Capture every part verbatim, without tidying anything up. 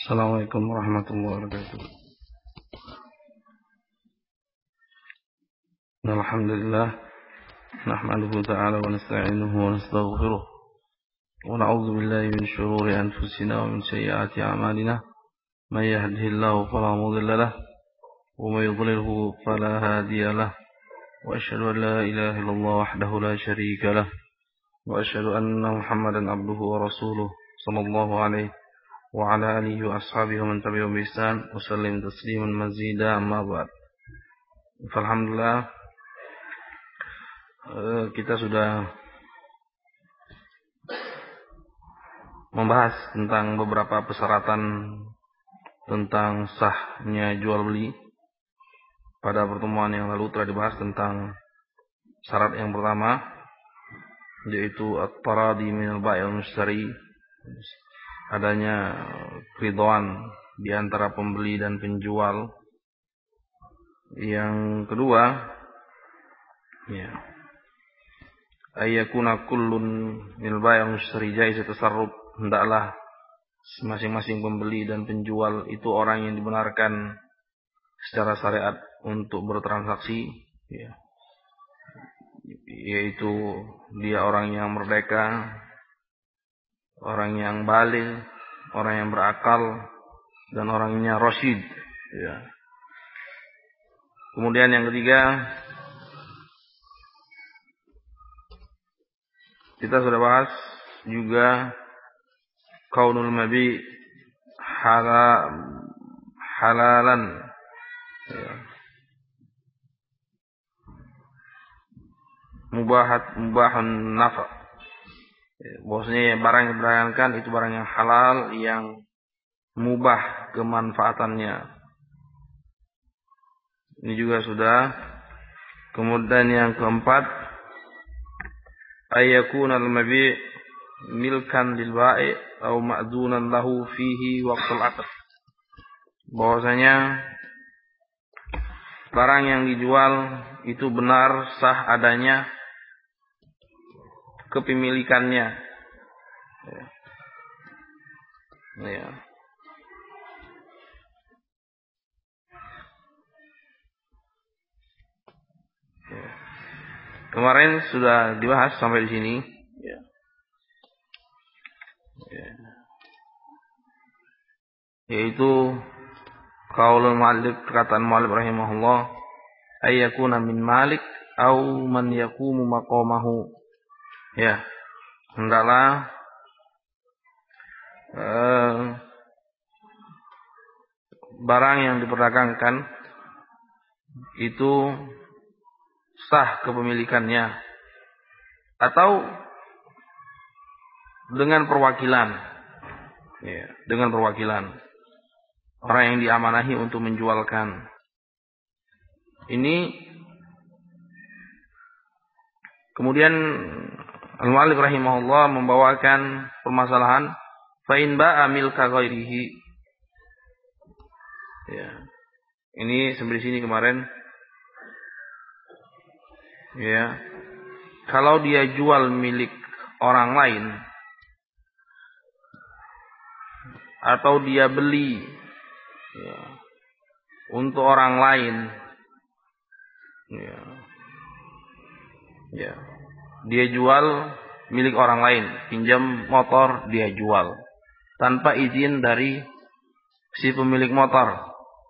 Assalamualaikum warahmatullahi wabarakatuh. Alhamdulillah, nahmaduhu ta'ala wa nasta'inuhu wa nastaghfiruh wa na'udzu billahi min shururi anfusina wa min sayyiati a'malina. May yahdihillahu fala mudilla lahu wa may yudlilhu fala hadiya lahu. Wa asyhadu an la ilaha illallah wahdahu la syarika lahu wa asyhadu anna Muhammadan abduhu wa rasuluh sallallahu alaihi wa ala alihi wa ashabihi wa man tabi'ahum bi ihsan wa sallim tasliman mazida amma ba'd. Alhamdulillah, kita sudah membahas tentang beberapa persyaratan tentang sahnya jual beli. Pada pertemuan yang lalu telah dibahas tentang syarat yang pertama, yaitu at-taradi minal bai' wal mushtari, adanya keridhaan di antara pembeli dan penjual. Yang kedua, ya, ayyakuna kullun minal bai' wal mushtari jaiz tasarruf, hendaklah masing-masing pembeli dan penjual itu orang yang dibenarkan secara syariat untuk bertransaksi, ya, yaitu dia orang yang merdeka, orang yang baligh, orang yang berakal, dan orangnya rasyid, ya. Kemudian yang ketiga, kita sudah bahas juga kaunul mabi halal halalan, ya, mubahat mubahun nafa, bahwasanya barang yang diperdagangkan itu barang yang halal, yang mubah kemanfaatannya. Ini juga sudah. Kemudian yang keempat, ayyakuna al-mabi' milkan lil ba'i' atau ma'dunan lahu fihi waqtul 'aqd, bahwasanya barang yang dijual itu benar sah adanya kepemilikannya, ya. Ya. Ya. Kemarin sudah dibahas sampai di sini, ya. Ya. Yaitu qaulul mu'allif, perkataan mu'allif rahimahullah, ayyakuna min malik au man yaqumu maqamahu. Ya, hendaklah eh, barang yang diperdagangkan itu sah kepemilikannya atau dengan perwakilan, ya, dengan perwakilan orang yang diamanahi untuk menjualkan. Ini kemudian al-mu'allif rahimahullah membawakan permasalahan fa in ba'a milka ghairihi. Ya. Ini sampai sini kemarin. Ya. Kalau dia jual milik orang lain atau dia beli, ya, untuk orang lain, ya, ya, dia jual milik orang lain, pinjam motor dia jual tanpa izin dari si pemilik motor,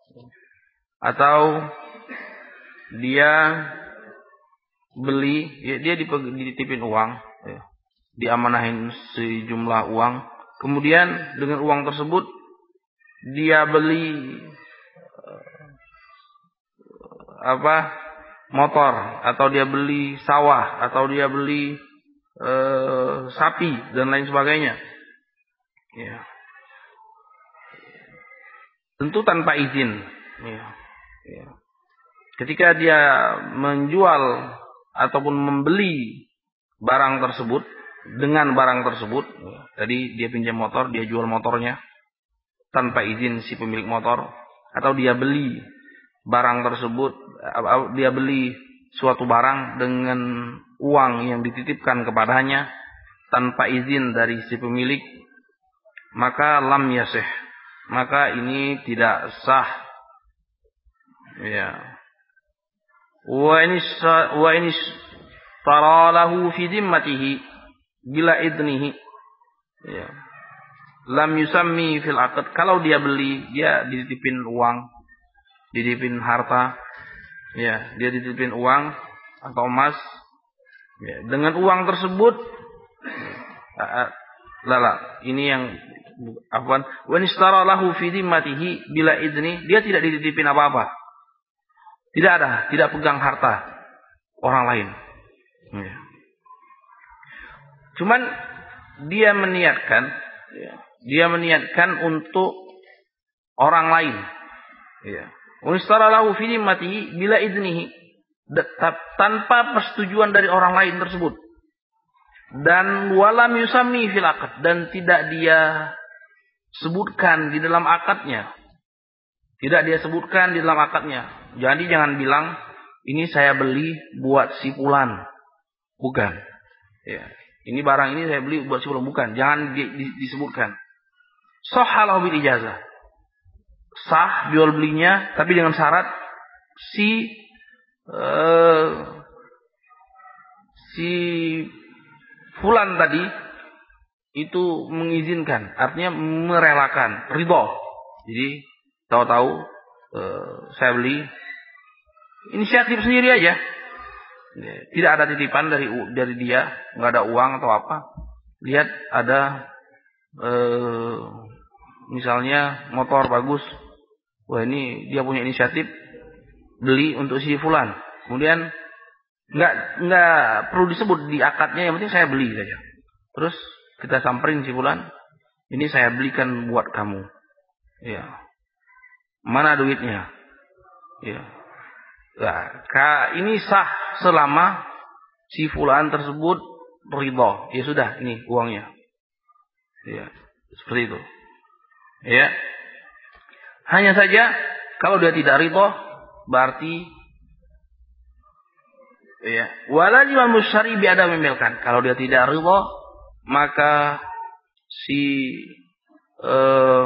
atau dia beli, ya, dia dititipin uang, ya, diamanahin sejumlah uang, kemudian dengan uang tersebut dia beli apa motor, atau dia beli sawah, atau dia beli eh, sapi dan lain sebagainya, ya, tentu tanpa izin, ya, ya. Ketika dia menjual ataupun membeli barang tersebut dengan barang tersebut, ya, tadi dia pinjam motor, dia jual motornya tanpa izin si pemilik motor, atau dia beli barang tersebut, dia beli suatu barang dengan uang yang dititipkan kepadanya tanpa izin dari si pemilik, maka lam yasih, maka ini tidak sah. Ya. Wa ini wa ini taralahu fi dhimmatihi bila idnihi. Ya. Lam yusammi fil aqd. Kalau dia beli, dia dititipin uang, dititipin harta, ya, dia dititipin uang atau emas, ya, dengan uang tersebut, lala, ini yang afwan, wa nistara lahu fi dhimmatihi bila idni, dia tidak dititipin apa-apa, tidak ada, tidak pegang harta orang lain, ya. Cuman dia meniatkan, ya, dia meniatkan untuk orang lain, ya. Unistara lahu fi dhimmatihi bila idnihi, tanpa persetujuan dari orang lain tersebut, dan walam yusammi fil aqd, dan tidak dia sebutkan di dalam akadnya, tidak dia sebutkan di dalam akadnya. Jadi jangan bilang ini saya beli buat si fulan, bukan, ya. Ini barang ini saya beli buat si fulan, bukan, jangan di, di, disebutkan. Sahhalahu bil ijazah, sah jual belinya, tapi dengan syarat si uh, si fulan tadi itu mengizinkan, artinya merelakan, ridho. Jadi tahu-tahu uh, saya beli, inisiatif sendiri aja, tidak ada titipan dari dari dia, nggak ada uang atau apa. Lihat ada uh, misalnya motor bagus, wah ini dia punya inisiatif beli untuk si fulan. Kemudian nggak nggak perlu disebut di akadnya, yang penting saya beli saja. Terus kita samperin si fulan, ini saya belikan buat kamu. Ya, mana duitnya? Ya, nah, ini sah selama si fulan tersebut ridho. Ya sudah, ini uangnya. Ya, seperti itu. Ya. Hanya saja kalau dia tidak ridho, berarti ya, walazim al-mushtari bi adam memilkan. Kalau dia tidak ridho, maka si eh,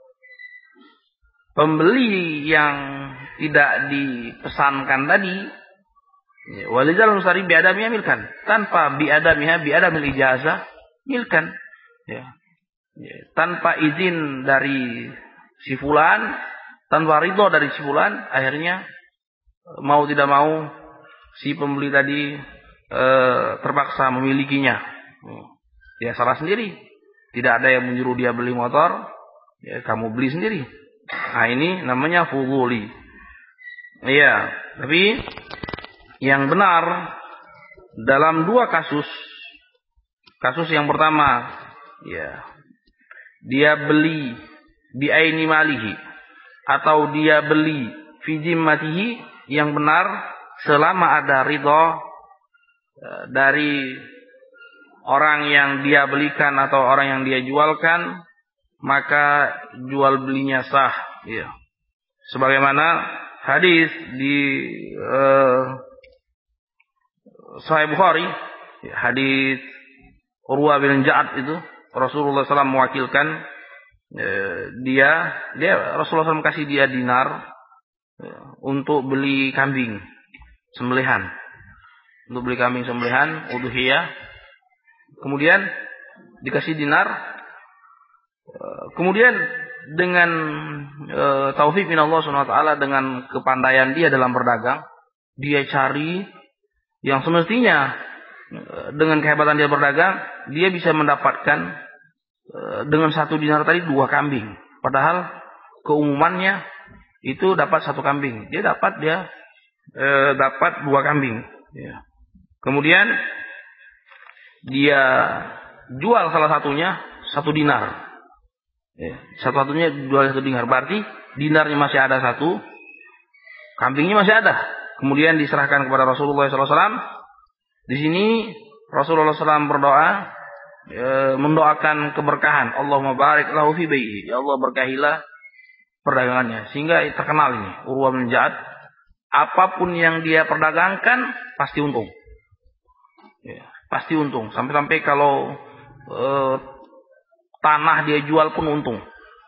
pembeli yang tidak dipesankan tadi, ya, walazim al-mushtari bi adam memilkan, tanpa bi adamiha bi adamil ijazah milkan, ya. Ya, tanpa izin dari si fulan, tanpa ridho dari si fulan, akhirnya mau tidak mau si pembeli tadi e, terpaksa memilikinya. Ya salah sendiri. Tidak ada yang menyuruh dia beli motor, ya kamu beli sendiri. Nah ini namanya fuduli. Iya, tapi yang benar dalam dua kasus. Kasus yang pertama, ya, dia beli bi'aini malihi, atau dia beli fi zimmatihi, yang benar selama ada ridho dari orang yang dia belikan atau orang yang dia jualkan, maka jual belinya sah, ya. Sebagaimana hadis di uh, Sahih Bukhari, hadis Urwah bin Ja'ad itu, Rasulullah shallallahu alaihi wasallam mewakilkan eh, dia, dia Rasulullah shallallahu alaihi wasallam kasih dia dinar eh, untuk beli kambing sembelihan, untuk beli kambing sembelihan udhiyah. Kemudian dikasih dinar, eh, kemudian dengan eh, taufik min Allah subhanahu wa taala, dengan kepandaian dia dalam berdagang, dia cari yang semestinya dengan kehebatan dia berdagang, dia bisa mendapatkan dengan satu dinar tadi dua kambing. Padahal keumumannya itu dapat satu kambing. Dia dapat dia eh, dapat dua kambing. Ya. Kemudian dia jual salah satunya satu dinar. Ya. Satu satunya jual satu dinar. Berarti dinarnya masih ada satu, kambingnya masih ada. Kemudian diserahkan kepada Rasulullah shallallahu alaihi wasallam. Di sini Rasulullah shallallahu alaihi wasallam berdoa, e, mendoakan keberkahan. Allahumma barik lahu fi bai'i. Ya Allah, berkahilah perdagangannya. Sehingga terkenal ini Urwah bin Ja'ad, apapun yang dia perdagangkan pasti untung. Ya, pasti untung. Sampai-sampai kalau e, tanah dia jual pun untung.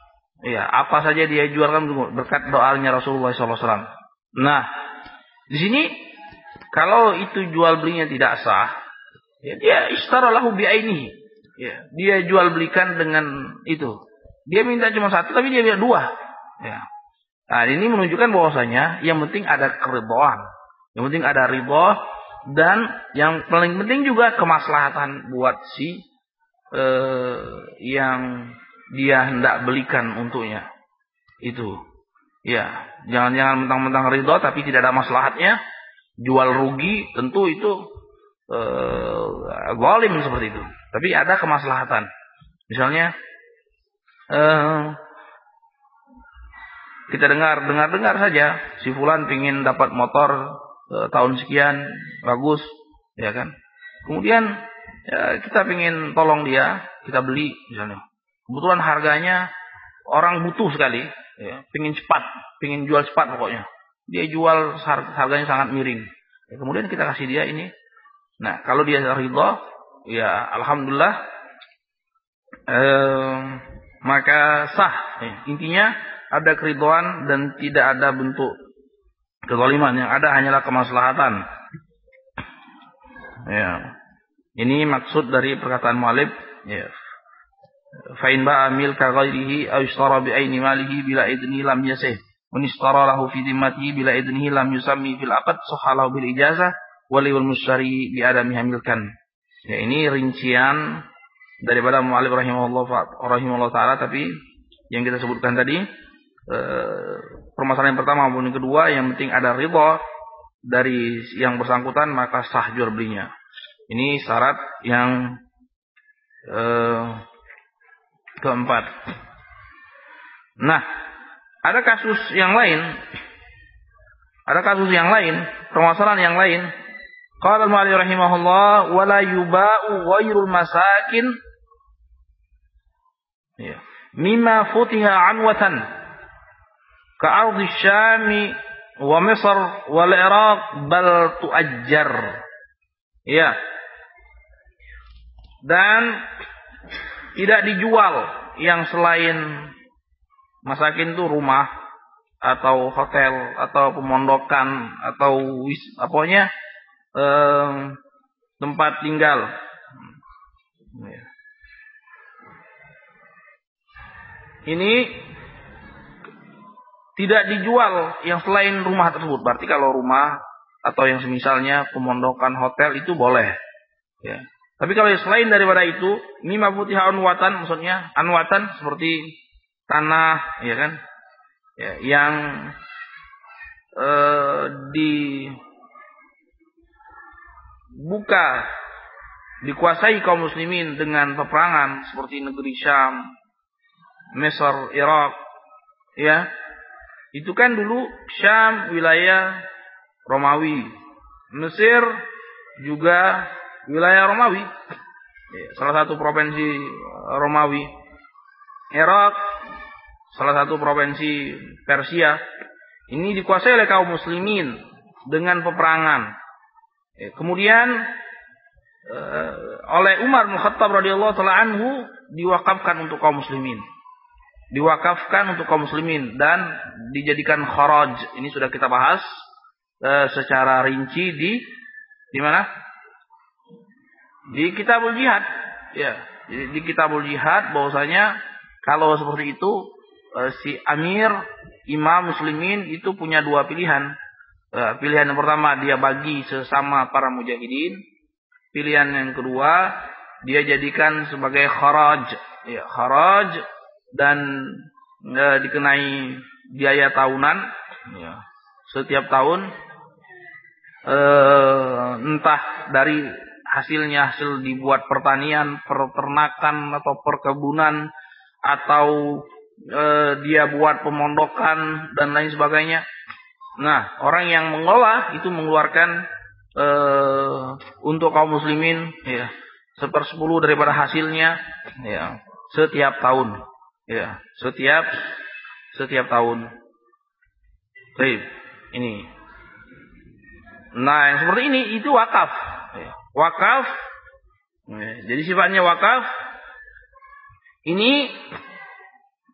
Ya, apa saja dia jualkan berkat doanya Rasulullah shallallahu alaihi wasallam. Nah, di sini kalau itu jual belinya tidak sah, ya dia ishtara lahu bi'ainihi. Ya, dia jual belikan dengan itu. Dia minta cuma satu tapi dia minta dua. Ya. Nah, ini menunjukkan bahwasanya yang penting ada keridhaan. Yang penting ada ridha dan yang paling penting juga kemaslahatan buat si eh, yang dia hendak belikan untuknya. Itu. Ya, jangan-jangan mentang-mentang ridha tapi tidak ada maslahatnya, jual rugi, tentu itu eh zalim seperti itu. Tapi ada kemaslahatan. Misalnya eh kita dengar dengar-dengar saja si fulan pingin dapat motor eh, tahun sekian bagus, ya kan? Kemudian ya, kita pingin tolong dia, kita beli misalnya. Kebetulan harganya orang butuh sekali, ya, pingin cepat, pingin jual cepat pokoknya. Dia jual harganya sangat miring. Ya, kemudian kita kasih dia ini. Nah, kalau dia ridha, ya alhamdulillah, eh, maka sah. Ya, intinya ada keridhaan dan tidak ada bentuk kezaliman. Yang ada hanyalah kemaslahatan. Ya, ini maksud dari perkataan mu'allif. Ya. Fa in ba'a milka ghairihi aw ishtara bi aini malihi bila idni lam yasih. Wa ishtara lahu fi dhimmatihi bila idnihi lam yusammi fil aqd sahalahu bil ijazah wali wal mushtari bi adami hamilkan. Ya, ini rincian daripada mu'allif rahimahullah rahimahullah taala, tapi yang kita sebutkan tadi eh, permasalahan yang pertama maupun yang kedua, yang penting ada ridha dari yang bersangkutan maka sah jual belinya. Ini syarat yang eh, keempat. Nah, ada kasus yang lain. Ada kasus yang lain, permasalahan yang lain. Qala al-mu'allif rahimahullah wa la yuba'u ghairul masakin ya mimma futiha anwatan ka ardi syami wa misr wal iraq bal tuajjar. Ya. Dan tidak dijual yang selain masakin itu rumah atau hotel atau pemondokan atau wis, apanya eh, tempat tinggal. Ini tidak dijual yang selain rumah tersebut. Berarti kalau rumah atau yang semisalnya pemondokan hotel itu boleh. Ya. Tapi kalau yang selain daripada itu, mimma futiha anwatan, maksudnya anwatan seperti tanah, ya kan, ya, yang eh, dibuka, dikuasai kaum muslimin dengan peperangan seperti negeri Syam, Mesir, Irak, ya, itu kan dulu Syam wilayah Romawi, Mesir juga wilayah Romawi, salah satu provinsi Romawi. Irak salah satu provinsi Persia. Ini dikuasai oleh kaum muslimin dengan peperangan. Kemudian oleh Umar bin Khattab radhiyallahu taala anhu diwakafkan untuk kaum muslimin. Diwakafkan untuk kaum muslimin dan dijadikan kharaj. Ini sudah kita bahas secara rinci di di mana? Di Kitabul Jihad, ya, di, di Kitabul Jihad bahwasanya kalau seperti itu si Amir Imam Muslimin itu punya dua pilihan. Pilihan yang pertama dia bagi sesama para mujahidin. Pilihan yang kedua dia jadikan sebagai kharaj, ya, kharaj dan e, dikenai biaya tahunan, ya, setiap tahun e, entah dari hasilnya hasil dibuat pertanian, peternakan atau perkebunan atau e, dia buat pemondokan dan lain sebagainya. Nah, orang yang mengolah itu mengeluarkan e, untuk kaum muslimin ya sepersepuluh daripada hasilnya ya setiap tahun. Ya, setiap setiap tahun. Baik, ini. Nah, yang seperti ini itu wakaf. Ya. Wakaf, jadi sifatnya wakaf ini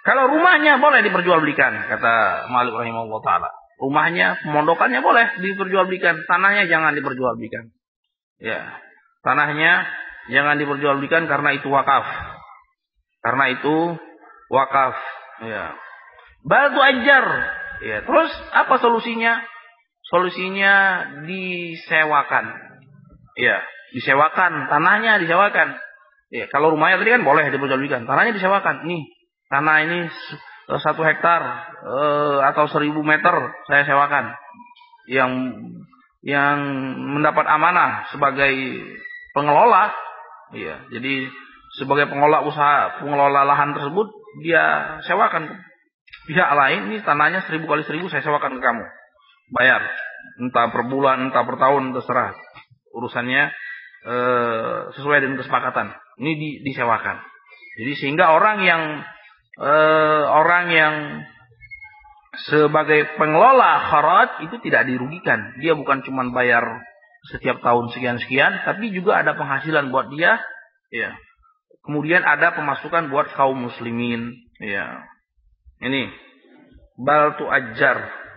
Kalau rumahnya boleh diperjualbelikan, kata Malik rahimahullah taala. Rumahnya, pemondokannya boleh diperjualbelikan, tanahnya jangan diperjualbelikan. Ya. Tanahnya jangan diperjualbelikan karena itu wakaf. Karena itu wakaf. Ya. Batu ajar. Ya. Terus apa solusinya? Solusinya disewakan. Ya, disewakan, tanahnya disewakan. Ya, kalau rumahnya tadi kan boleh diperjualbelikan, tanahnya disewakan. Nih, tanah ini satu hektar eh, atau seribu meter saya sewakan. Yang yang mendapat amanah sebagai pengelola, ya, jadi sebagai pengelola usaha, pengelola lahan tersebut dia sewakan pihak lain. Ini tanahnya seribu kali seribu saya sewakan ke kamu. Bayar, entah per bulan, entah per tahun, terserah. Urusannya e, sesuai dengan kesepakatan. Ini di, disewakan. Jadi sehingga orang yang e, orang yang sebagai pengelola kharaj itu tidak dirugikan. Dia bukan cuma bayar setiap tahun sekian-sekian, tapi juga ada penghasilan buat dia. Ya. Kemudian ada pemasukan buat kaum muslimin. Ya. Ini bal tu ajar.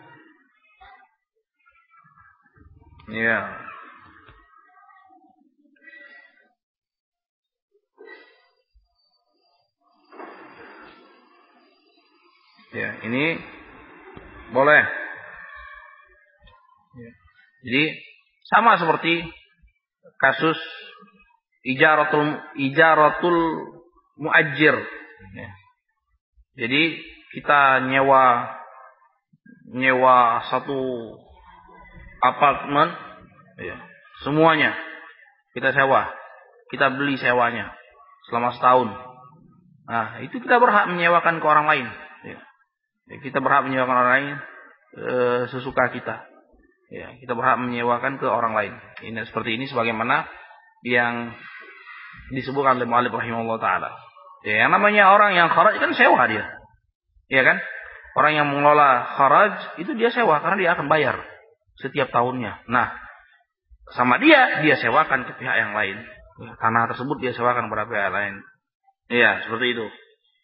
Ya. Ya, ini boleh. Ya. Jadi sama seperti kasus ijaratul ijaratul muajir. Ya. Jadi kita nyewa nyewa satu apartemen, ya, semuanya kita sewa, kita beli sewanya selama setahun. Nah, itu kita berhak menyewakan ke orang lain. Ya. Ya, kita berhak menyewakan orang lain e, sesuka kita. Ya, kita berhak menyewakan ke orang lain. Ini seperti ini sebagaimana yang disebutkan oleh Malik rahimahullah taala. Ya, yang namanya orang yang kharaj kan sewa dia. Ya kan? Orang yang mengelola kharaj itu dia sewa karena dia akan bayar setiap tahunnya. Nah, sama dia, dia sewakan ke pihak yang lain. Tanah tersebut dia sewakan kepada pihak lain. Iya, seperti itu.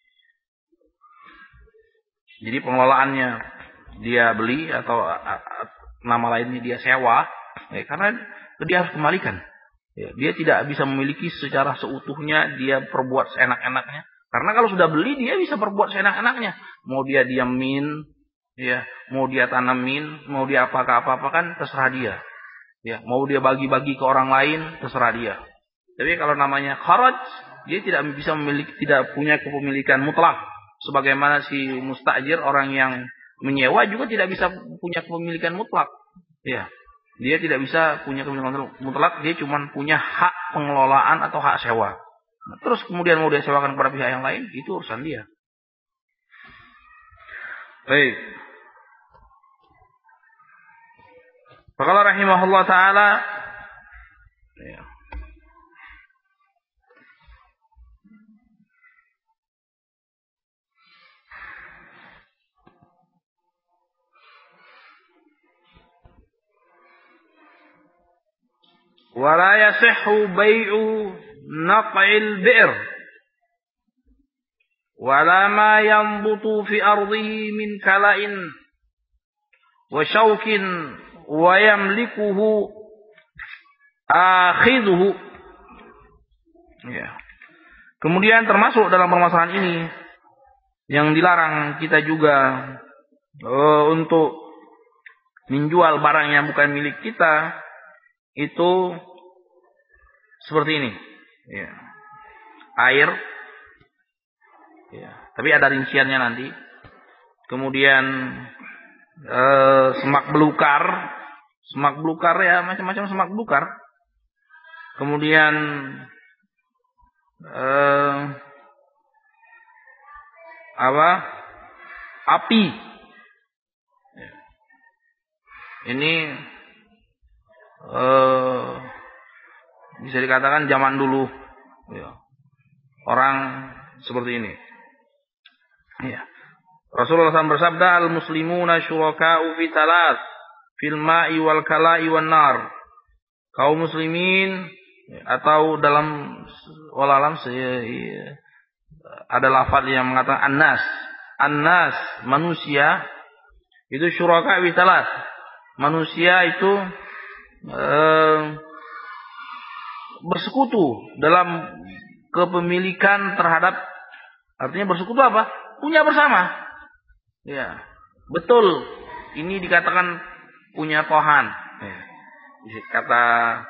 Jadi pengelolaannya dia beli atau a, a, nama lainnya dia sewa, ya, karena dia harus kembalikan. Ya, dia tidak bisa memiliki secara seutuhnya, dia perbuat seenak-enaknya. Karena kalau sudah beli, dia bisa perbuat seenak-enaknya. Mau dia diamin, ya, mau dia tanamin, mau dia apa-apa kan terserah dia. Ya, mau dia bagi-bagi ke orang lain terserah dia. Tapi kalau namanya kharaj, dia tidak bisa memiliki, tidak punya kepemilikan mutlak. Sebagaimana si mustajir, orang yang menyewa juga tidak bisa punya kepemilikan mutlak. Ya, dia tidak bisa punya kepemilikan mutlak. Dia cuma punya hak pengelolaan atau hak sewa. Nah, terus kemudian mau dia sewakan kepada pihak yang lain, itu urusan dia. Baik. Faqala rahimahullah ta'ala, ya. Wala yasihhu bai'u naq'il bi'r wala ma yanbutu fi ardihi min kala'in wa syaukin wa yamlikuhu akhidhuhu. Ya. Kemudian termasuk dalam permasalahan ini yang dilarang kita juga uh, untuk menjual barang yang bukan milik kita itu seperti ini. Ya. Air, ya. Tapi ada rinciannya nanti. Kemudian uh, semak belukar, semak belukar ya macam-macam semak belukar. Kemudian eh, apa? Api. Ini eh, bisa dikatakan zaman dulu, ya. Orang seperti ini. Ya. Rasulullah shallallahu alaihi wasallam bersabda, al-muslimuna syuraka'u fi thalath, fil ma'i wal kala'i wan nar. Kaum muslimin atau dalam walalam Ada lafaz yang mengatakan annas. Annas, manusia itu syuraka witalat. Manusia itu eh, bersekutu dalam kepemilikan terhadap, artinya bersekutu apa? Punya bersama. Ya, betul. Ini dikatakan punya Tuhan. Ya. Kata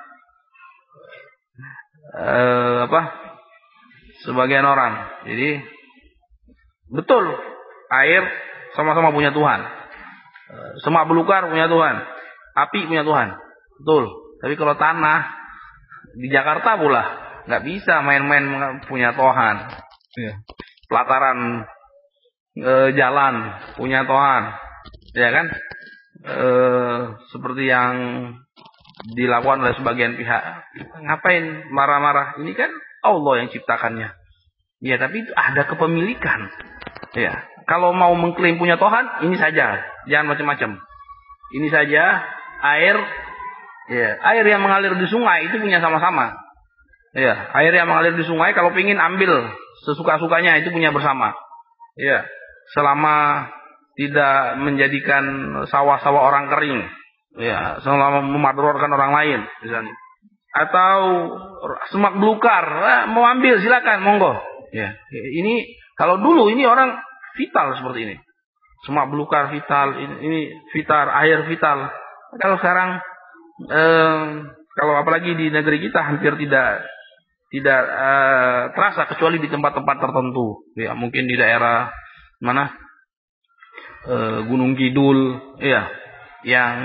eh, apa? Sebagian orang. Jadi betul, air sama-sama punya Tuhan. Semak belukar punya Tuhan. Api punya Tuhan. Betul. Tapi kalau tanah di Jakarta pula nggak bisa main-main punya Tuhan. Ya. Pelataran e, jalan punya Tuhan. Ya kan? E, seperti yang dilakukan oleh sebagian pihak. Ngapain marah-marah? Ini kan Allah yang ciptakannya. Ya, tapi itu ada kepemilikan. Ya, kalau mau mengklaim punya Tuhan, ini saja, jangan macam-macam. Ini saja air, ya, air yang mengalir di sungai itu punya sama-sama. Ya, air yang mengalir di sungai kalau ingin ambil sesuka-sukanya itu punya bersama. Ya, selama tidak menjadikan sawah-sawah orang kering. Ya, selama memadorotkan orang lain, misalnya. Atau semak belukar, eh, mau ambil silakan, monggo. Ya, ini kalau dulu ini orang vital seperti ini. Semak belukar vital, ini, ini vital, air vital. Kalau sekarang, eh, kalau apalagi di negeri kita hampir tidak tidak eh, terasa kecuali di tempat-tempat tertentu. Ya, mungkin di daerah mana eh, Gunung Kidul, ya, yang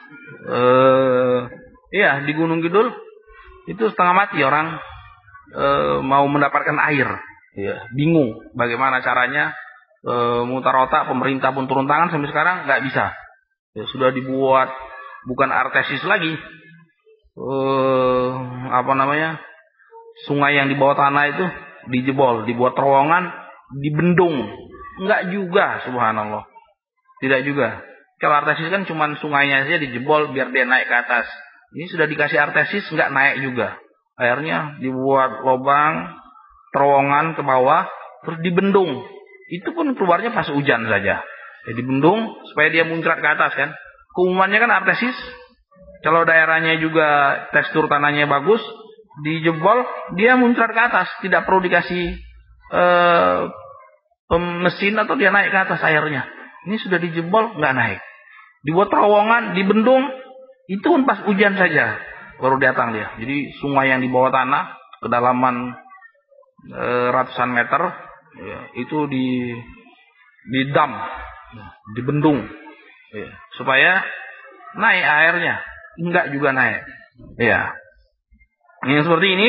eh, ya di Gunung Kidul itu setengah mati orang eh, mau mendapatkan air. Ya, bingung bagaimana caranya, e, mutar otak, pemerintah pun turun tangan, sampai sekarang nggak bisa. Ya, sudah dibuat bukan artesis lagi, e, apa namanya, sungai yang di bawah tanah itu dijebol, dibuat terowongan, dibendung. Nggak juga, subhanallah, tidak juga. Kalau artesis kan cuma sungainya saja dijebol biar dia naik ke atas. Ini sudah dikasih artesis, nggak naik juga. Akhirnya dibuat lubang, terowongan ke bawah, terus dibendung. Itu pun keluarnya pas hujan saja. Ya, dibendung supaya dia muncrat ke atas kan. Keumumannya kan artesis. Kalau daerahnya juga tekstur tanahnya bagus, dijebol, dia muncrat ke atas. Tidak perlu dikasih eh, mesin atau dia naik ke atas airnya. Ini sudah dijebol, nggak naik. Dibuat terowongan, dibendung, itu pun pas hujan saja baru datang dia. Jadi sungai yang di bawah tanah, kedalaman ratusan meter, ya, itu di di dam, dibendung, ya, supaya naik airnya. Enggak juga naik. Ya, yang seperti ini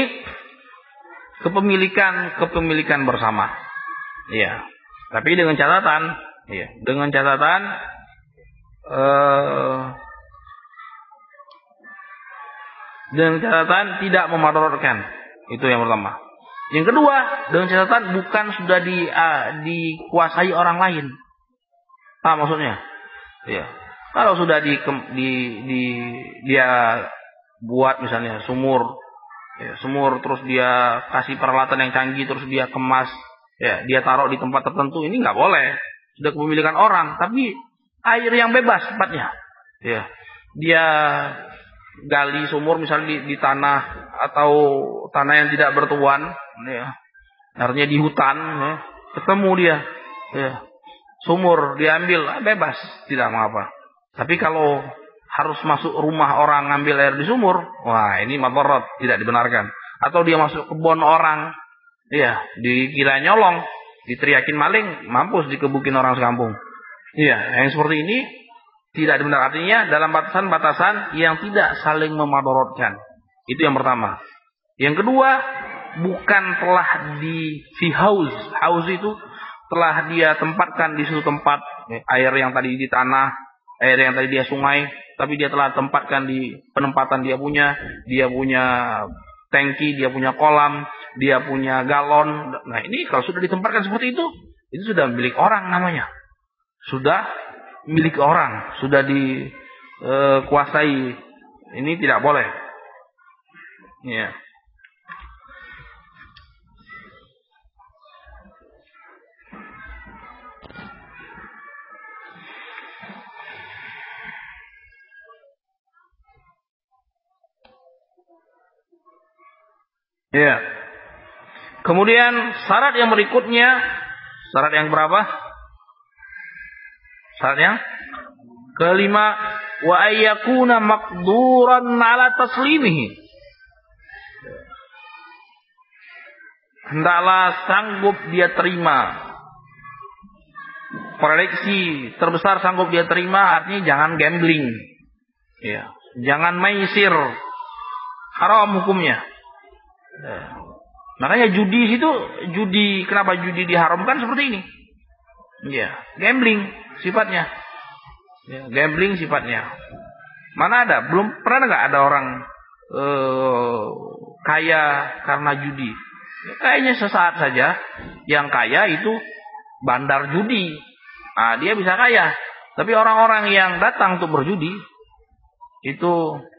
kepemilikan kepemilikan bersama. Ya, tapi dengan catatan, ya, dengan catatan eh, dengan catatan tidak memadorotkan. Itu yang pertama. Yang kedua, dengan catatan bukan sudah di, uh, dikuasai orang lain. Apa maksudnya? Ya. Kalau sudah di, di, di dia buat misalnya sumur, ya, sumur terus dia kasih peralatan yang canggih, terus dia kemas, ya, dia taruh di tempat tertentu, ini nggak boleh. Sudah kepemilikan orang, tapi air yang bebas tempatnya. Ya. Dia gali sumur misalnya di, di tanah atau tanah yang tidak bertuan, ya, artinya di hutan, ya, ketemu dia, ya, sumur diambil, ah, bebas, tidak mengapa. Tapi kalau harus masuk rumah orang ngambil air di sumur, wah ini madarat, tidak dibenarkan. Atau dia masuk kebun orang, ya, dikira nyolong, diteriakin maling, mampus dikebukin orang sekampung. Iya, yang seperti ini tidak dibenarkan, artinya dalam batasan-batasan yang tidak saling memadaratkan. Itu yang pertama. Yang kedua, bukan telah di fi hauz. Hauz itu telah dia tempatkan di suatu tempat, air yang tadi di tanah, air yang tadi dia sungai, tapi dia telah tempatkan di penempatan dia punya, dia punya tangki, dia punya kolam, dia punya galon. Nah, ini kalau sudah ditempatkan seperti itu, itu sudah milik orang namanya. Sudah milik orang, sudah dikuasai. Ini tidak boleh. Ya. Ya. Kemudian syarat yang berikutnya, syarat yang berapa? Syarat yang kelima, wa ayyakuna maqduran ala taslimihi. Hendaklah sanggup dia terima. Prediksi terbesar sanggup dia terima, artinya jangan gambling. Ya, jangan maisir. Haram hukumnya. Ya. Makanya judi itu, judi, kenapa judi diharamkan seperti ini? Ya, gambling sifatnya. Ya, gambling sifatnya. Mana ada? Belum pernah nggak ada orang uh, kaya karena judi? Ya, kayaknya sesaat saja. Yang kaya itu bandar judi. Nah, dia bisa kaya. Tapi orang-orang yang datang untuk berjudi itu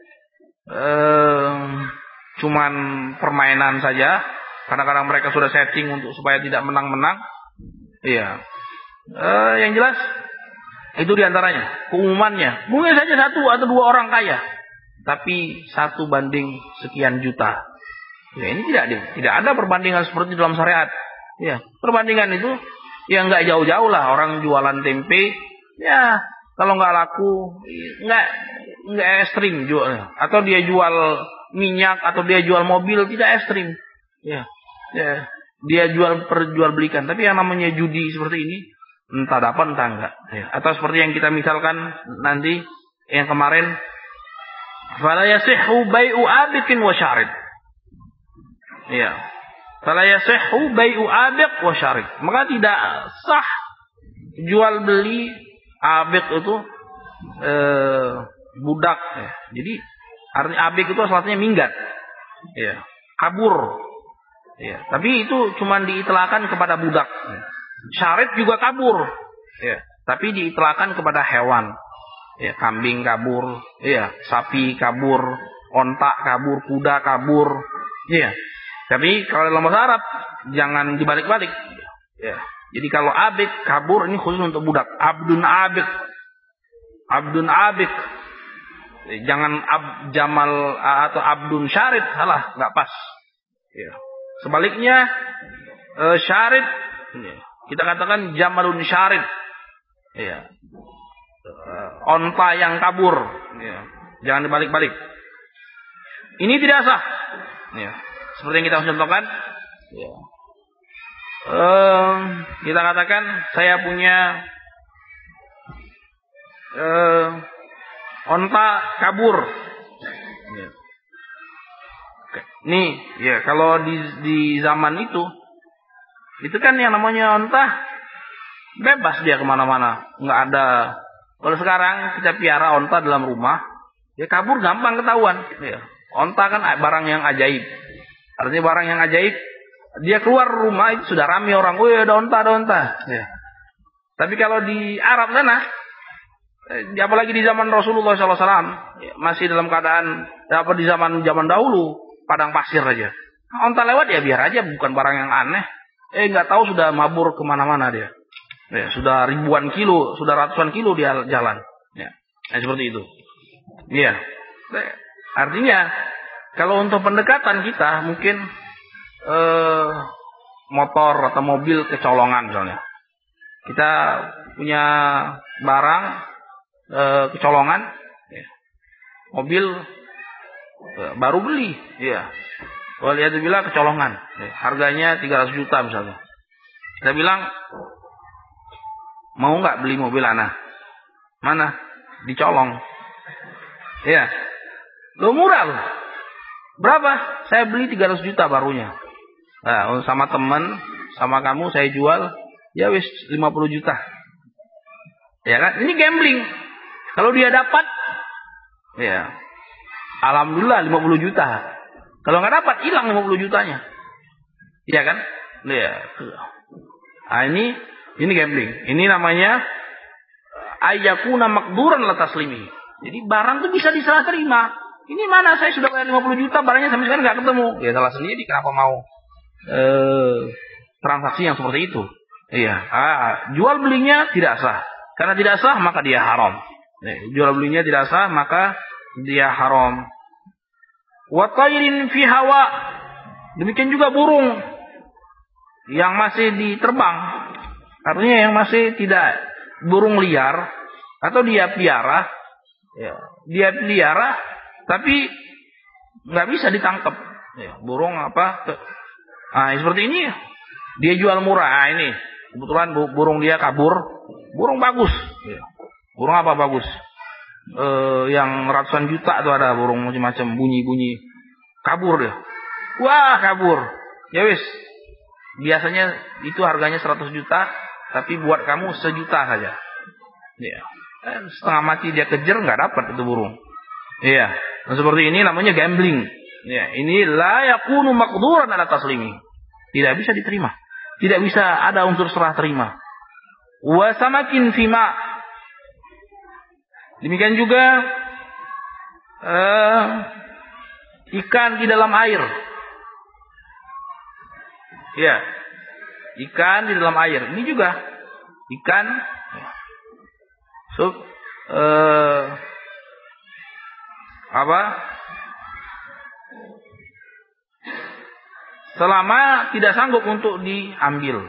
uh, cuman permainan saja. Kadang-kadang mereka sudah setting untuk supaya tidak menang-menang. Iya. Uh, yang jelas itu diantaranya keumumannya. Mungkin saja satu atau dua orang kaya, tapi satu banding sekian juta. Ya, ini tidak tidak ada perbandingan seperti dalam syariat. Ya, perbandingan itu ya nggak jauh-jauh lah. Orang jualan tempe, ya kalau nggak laku, nggak nggak ekstrim jualnya. Atau dia jual minyak atau dia jual mobil, tidak ekstrim. Ya, ya dia jual perjual belikan. Tapi yang namanya judi seperti ini, entah dapat entah enggak. Ya. Atau seperti yang kita misalkan nanti yang kemarin, fala yasihhu bai'u abiqin wa syarid. Ya. Fala yasihhu bai'u abiq wa syarid. Maka tidak sah jual beli abiq itu eh, budak. Ya. Jadi artinya abiq itu asalnya minggat. Ya. Kabur. Ya. Tapi itu cuma diitlakkan kepada budak. Ya. Syarid juga kabur, ya. Tapi diitlakkan kepada hewan, ya. Kambing kabur, ya. Sapi kabur, onta kabur, kuda kabur, ya. Tapi kalau dalam bahasa Arab jangan dibalik-balik, ya. Jadi kalau abik kabur ini khusus untuk budak. Abdun abik, abdun abik, jangan ab, jamal atau abdun syarid, salah, nggak pas. Ya. Sebaliknya e, syarid. Ya. Kita katakan jamalun syarid. Ya. Onta yang kabur. Ya. Jangan dibalik-balik. Ini tidak sah. Ya. Seperti yang kita contohkan. Ya. Uh, kita katakan saya punya uh, onta kabur. Ya. Nih, ya kalau di, di zaman itu, itu kan yang namanya onta bebas dia kemana-mana, nggak ada. Kalau sekarang kita piara onta dalam rumah, dia kabur gampang ketahuan. Ya. Onta kan barang yang ajaib, artinya barang yang ajaib. Dia keluar rumah itu sudah ramai orang, oh ada onta, ada onta. Ya. Tapi kalau di Arab sana, eh, apalagi di zaman Rasulullah shallallahu alaihi wasallam, ya, masih dalam keadaan apa di zaman zaman dahulu padang pasir aja. Onta lewat ya biar aja, bukan barang yang aneh. Eh nggak tahu sudah mabur kemana-mana dia. Ya, sudah ribuan kilo, sudah ratusan kilo dia jalan. Ya, nah, seperti itu. Iya. Artinya kalau untuk pendekatan kita mungkin eh, motor atau mobil kecolongan misalnya. Kita punya barang eh, kecolongan, ya. Mobil eh, baru beli, ya. Kalau lihat bilang kecolongan, ya. Harganya tiga ratus juta misalnya. Kita bilang mau nggak beli mobil anak? Mana? Dicolong. Ya. Lo murah loh. Berapa? Saya beli tiga ratus juta barunya. Nah, sama teman, sama kamu saya jual, ya wis lima puluh juta. Ya kan? Ini gambling. Kalau dia dapat, ya, alhamdulillah lima puluh juta. Kalau nggak dapat, hilang lima puluh jutanya. Iya kan? Ya. Nah, ini ini gambling. Ini namanya ayyakuna maqduran la taslimi. Jadi barang itu bisa diserah terima. Ini mana saya sudah bayar lima puluh juta, barangnya sampai sekarang nggak ketemu. Ya salah sendiri, kenapa mau eh, transaksi yang seperti itu? Iya, ah, jual belinya tidak sah. Karena tidak sah maka dia haram. Eh, jual belinya tidak sah maka dia haram. Wa tayrin fi hawa, Demikian juga burung yang masih diterbang, artinya yang masih tidak burung liar atau dia piara, ya, dia pelihara tapi nggak bisa ditangkap. Ya, burung apa? Ah, seperti ini dia jual murah. Ah, ini kebetulan burung dia kabur, burung bagus. Ya. Burung apa bagus? Eh, yang ratusan juta tuh ada burung macam-macam bunyi-bunyi, kabur dia. Wah, kabur. Ya wis. Biasanya itu harganya seratus juta, tapi buat kamu sejuta saja. Ya. Setengah mati dia kejar, nggak dapat itu burung. Iya. Dan seperti ini namanya gambling. Ya, ini la yakunu maqduran ala taslimi. Tidak bisa diterima. Tidak bisa ada unsur serah terima. Wa samakin fima. Demikian juga uh, ikan di dalam air. Ya, ikan di dalam air. Ini juga ikan. So, uh, apa? Selama tidak sanggup untuk diambil.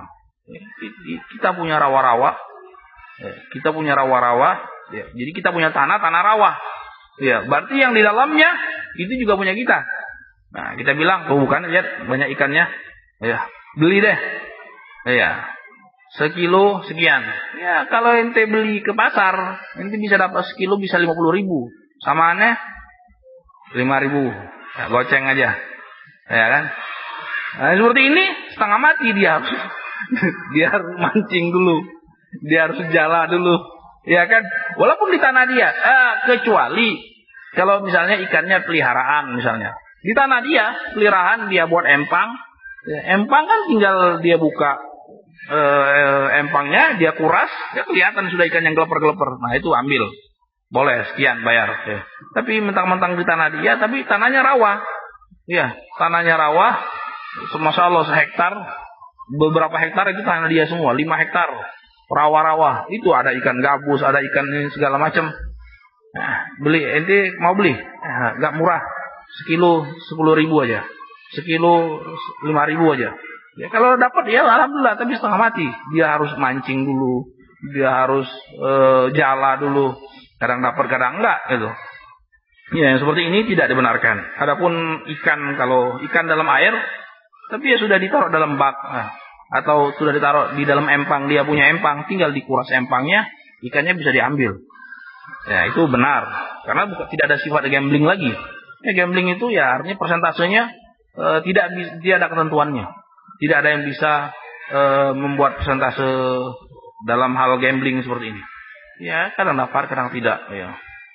Kita punya rawa-rawa. Kita punya rawa-rawa. Jadi kita punya tanah, tanah rawa. Ya, berarti yang di dalamnya itu juga punya kita. Nah, kita bilang, oh bukan, lihat banyak ikannya. Ya, beli deh. Ya, sekilo sekian. Ya, kalau ente beli ke pasar, ente bisa dapat sekilo bisa lima puluh ribu. Samaannya lima ribu. Ya, goceng aja. Ya kan? Nah, seperti ini setengah mati dia harus dia harus mancing dulu. Dia harus jala dulu. Ya kan? Walaupun di tanah dia, eh, kecuali kalau misalnya ikannya peliharaan misalnya. Di tanah dia, peliharaan dia buat empang. Ya, empang kan tinggal dia buka eh, empangnya, dia kuras, ya kelihatan sudah ikan yang geleper-geleper. Nah, itu ambil. Boleh, sekian bayar. Ya. Tapi mentang-mentang di tanah dia, tapi tanahnya rawa. Ya, tanahnya rawa. Masya Allah sehektar, beberapa hektar itu tanah dia semua, lima hektar. Rawa-rawa, itu ada ikan gabus, ada ikan ini segala macam. Nah, beli, ente mau beli? Nah, gak murah, sekilo sepuluh ribu aja, sekilo lima ribu aja. Ya kalau dapat ya alhamdulillah, tapi setengah mati. Dia harus mancing dulu, dia harus e, jala dulu. Kadang dapat, kadang enggak gitu. Ya, yang seperti ini tidak dibenarkan. Adapun ikan, kalau ikan dalam air, tapi ya sudah ditaruh dalam bak. Nah, atau sudah ditaruh di dalam empang, dia punya empang, tinggal dikuras empangnya, ikannya bisa diambil. Ya, itu benar. Karena bukan, tidak ada sifat gambling lagi. Ya, gambling itu ya artinya persentasenya e, tidak tidak ada ketentuannya. Tidak ada yang bisa e, membuat persentase dalam hal gambling seperti ini. Ya, kadang dapat, kadang tidak. Ya.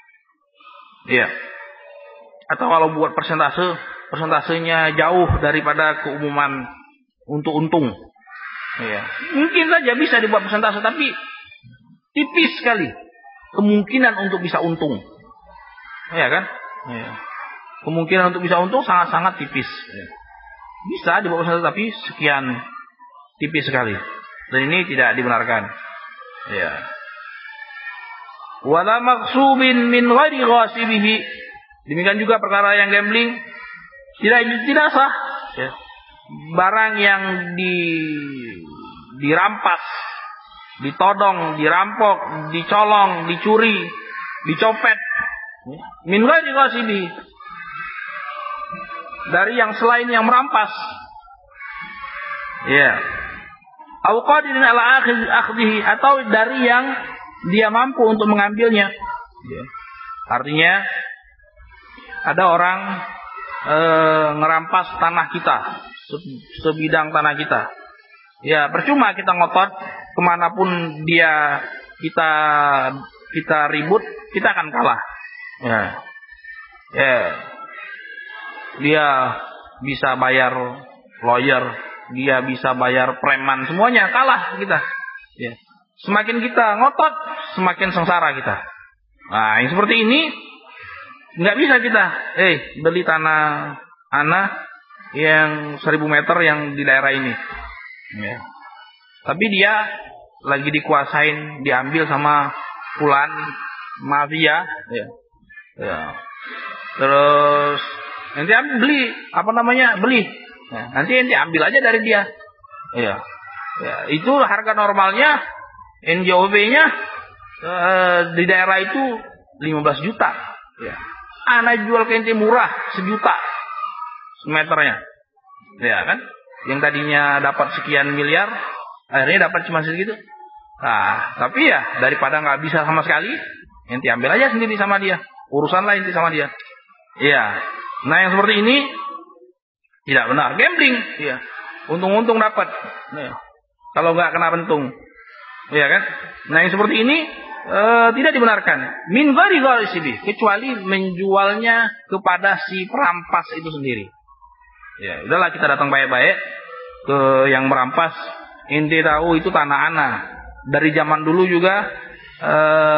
Ya. Atau kalau buat persentase, persentasenya jauh daripada keumuman untuk untung. Ya. Mungkin saja bisa dibuat persentase, tapi tipis sekali kemungkinan untuk bisa untung. Ya kan? Ya. Kemungkinan untuk bisa untung sangat-sangat tipis. Ya. Bisa dibuat persentase, tapi sekian tipis sekali. Dan ini tidak dibenarkan. Ya. Wala maksubin min ghairi ghasibihi. Demikian juga perkara yang gambling tidak tidak sah. Ya. Barang yang di dirampas, ditodong, dirampok, dicolong, dicuri, dicopet, min ghairi ghasibihi, dari yang selain yang merampas. Ya. Au qadirin ala akhdhihi, atau dari yang dia mampu untuk mengambilnya. Ya. Artinya ada orang e, ngerampas tanah kita, sebidang tanah kita. Ya, percuma kita ngotot, kemanapun dia kita kita ribut, kita akan kalah. Ya. Ya. Dia bisa bayar lawyer, dia bisa bayar preman, semuanya kalah kita. Ya. Semakin kita ngotot, semakin sengsara kita. Nah, yang seperti ini nggak bisa kita, eh beli tanah ana yang seribu meter yang di daerah ini. Ya. Tapi dia lagi dikuasain, diambil sama fulan mafia. Ya. Ya. Terus nanti beli, apa namanya, beli Nah, nanti ente ambil aja dari dia. Iya. Ya, itu harga normalnya N J O B-nya eh, di daerah itu lima belas juta. Ya. Ana jual ke ente murah, sejuta semeternya. Ya kan? Yang tadinya dapat sekian miliar, akhirnya dapat cuma segitu. Nah, tapi ya daripada nggak bisa sama sekali, ente ambil aja sendiri sama dia. Urusanlah ente sama dia. Iya. Nah, yang seperti ini tidak benar, gambling. Iya. Untung-untung dapat. Nah, kalau nggak kena bentung, iya kan? Nah, yang seperti ini e, tidak dibenarkan. Min ghairi gharisibi, kecuali menjualnya kepada si perampas itu sendiri. Ya, udahlah kita datang baik-baik ke yang merampas. Ente tahu itu tanah ana. Dari zaman dulu juga, e,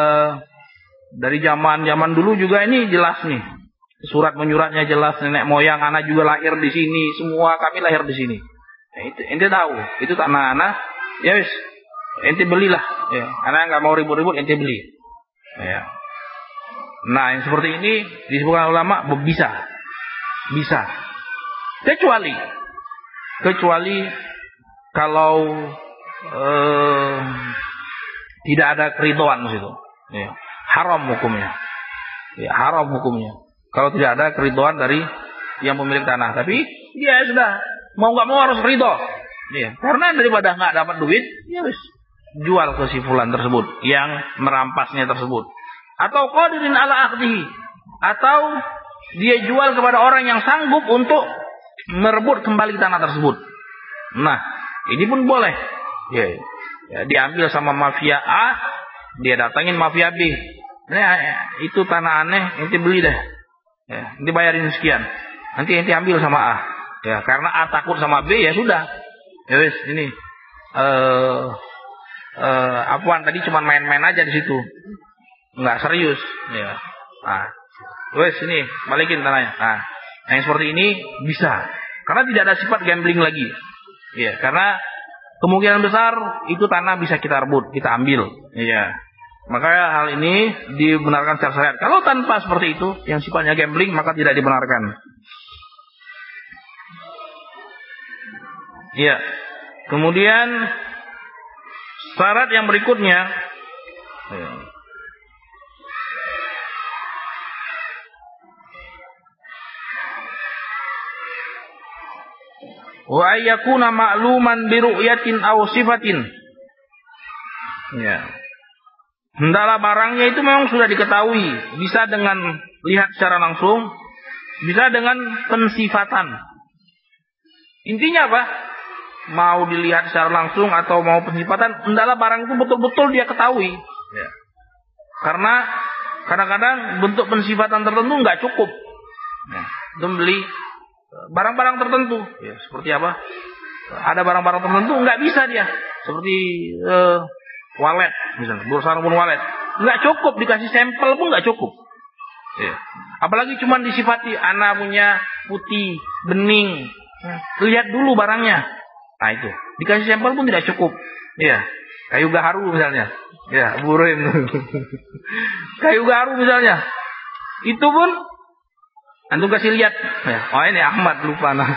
dari zaman zaman dulu juga ini jelas nih. Surat menyuratnya jelas, nenek moyang anak juga lahir di sini, semua kami lahir di sini. Nah, itu ente tahu, itu tanah anak, ya wis, ente belilah. Ya, anak nggak mau ribut-ribut, ente beli. Ya. Nah, yang seperti ini disebutkan ulama bisa, bisa. Kecuali, kecuali kalau eh, tidak ada keridhaan di situ, ya. Haram hukumnya, ya, haram hukumnya. Kalau tidak ada keridhaan dari yang pemilik tanah, tapi dia sudah mau nggak mau harus ridho, ya. Karena daripada nggak dapat duit, ya wis jual ke si fulan tersebut yang merampasnya tersebut, atau qadirin ala akhdihi, atau dia jual kepada orang yang sanggup untuk merebut kembali tanah tersebut. Nah, ini pun boleh, ya, ya diambil sama mafia A, dia datangin mafia B, nah itu tanah aneh, ente beli deh. Ya, nanti bayarin sekian. Nanti ente ambil sama A. Ya, karena A takut sama B, ya sudah. Ya wis, ini eh eh apaan tadi cuma main-main aja di situ. Enggak serius, ya. Nah, wis ini balikin tanahnya. Nah, yang seperti ini bisa. Karena tidak ada sifat gambling lagi. Ya, karena kemungkinan besar itu tanah bisa kita rebut, kita ambil. Iya. Maka hal ini dibenarkan secara syariat. Kalau tanpa seperti itu, yang sifatnya gambling, maka tidak dibenarkan. Iya. Kemudian syarat yang berikutnya, wa ayyakuna ma'luman bi ru'yatin aw sifatin. Ya. Hendaklah barangnya itu memang sudah diketahui, bisa dengan lihat secara langsung, bisa dengan pensifatan. Intinya apa? Mau dilihat secara langsung atau mau pensifatan, hendaklah barang itu betul-betul dia ketahui. Ya. Karena kadang-kadang bentuk pensifatan tertentu nggak cukup. Ya. Untuk beli barang-barang tertentu, ya, seperti apa? Ada barang-barang tertentu nggak bisa dia, seperti uh, walet, misalnya, bursa pun walet. Nggak cukup, dikasih sampel pun nggak cukup. Ya. Apalagi cuma disifati, anak punya putih, bening. Lihat dulu barangnya. Nah itu, dikasih sampel pun tidak cukup. Ya. Kayu gaharu misalnya. Ya, burin. Kayu gaharu misalnya. Itu pun, antum kasih lihat. Ya. Oh ini Ahmad, lupa. Nah.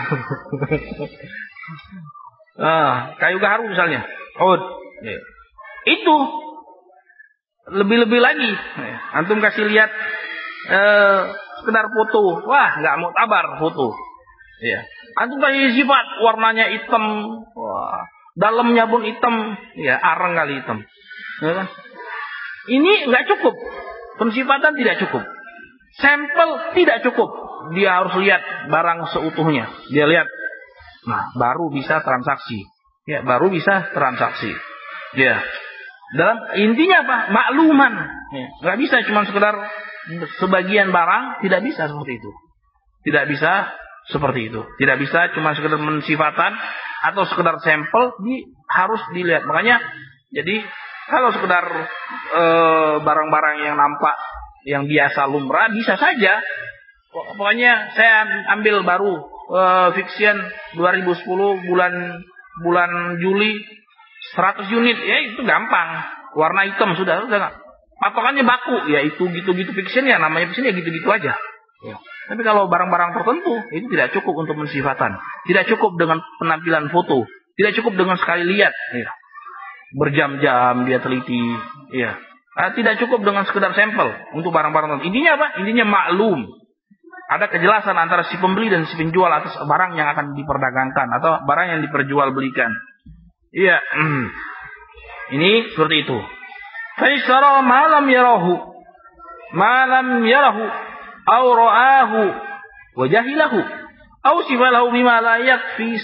Ah, kayu gaharu misalnya. Oh, ya. Itu lebih-lebih lagi, antum kasih lihat eh, sekedar foto, wah nggak mau tabar foto, ya. Antum kasih sifat warnanya hitam, wah dalamnya pun hitam, ya arang kali hitam, ya kan? Ini nggak cukup, pensifatan tidak cukup, sampel tidak cukup, dia harus lihat barang seutuhnya, dia lihat, nah baru bisa transaksi, ya baru bisa transaksi, ya. Dalam intinya apa? Makluman. Ya, nggak bisa cuma sekedar sebagian barang, tidak bisa seperti itu. Tidak bisa seperti itu. Tidak bisa cuma sekedar mensifatan atau sekedar sampel, di harus dilihat. Makanya jadi kalau sekedar e, barang-barang yang nampak yang biasa lumrah bisa saja. Pokoknya saya ambil baru e, Fiction dua ribu sepuluh bulan bulan Juli seratus unit, ya itu gampang, warna hitam sudah, sudah nggak, patokannya baku, ya itu gitu-gitu Fiction, ya namanya Fiction ya gitu-gitu aja, ya. Tapi kalau barang-barang tertentu itu tidak cukup untuk mensifatan, tidak cukup dengan penampilan foto, tidak cukup dengan sekali lihat, ya. Berjam-jam dia teliti, ya. Ah, tidak cukup dengan sekedar sampel untuk barang-barang tertentu. Intinya apa? Intinya maklum. Ada kejelasan antara si pembeli dan si penjual atas barang yang akan diperdagangkan atau barang yang diperjualbelikan. Iya. Ini seperti itu. Faisara malam yarahu, malam yarahu, aw ra'ahu, wa jahilahu, aw sifalahu bima la yakfi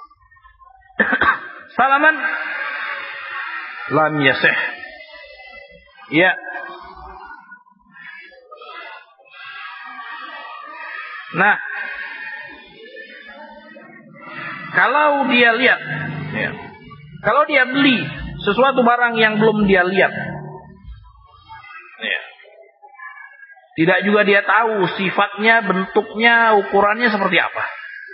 salaman lam yasih. Ya. Nah, kalau dia lihat, ya, kalau dia beli sesuatu barang yang belum dia lihat, ya, tidak juga dia tahu sifatnya, bentuknya, ukurannya seperti apa,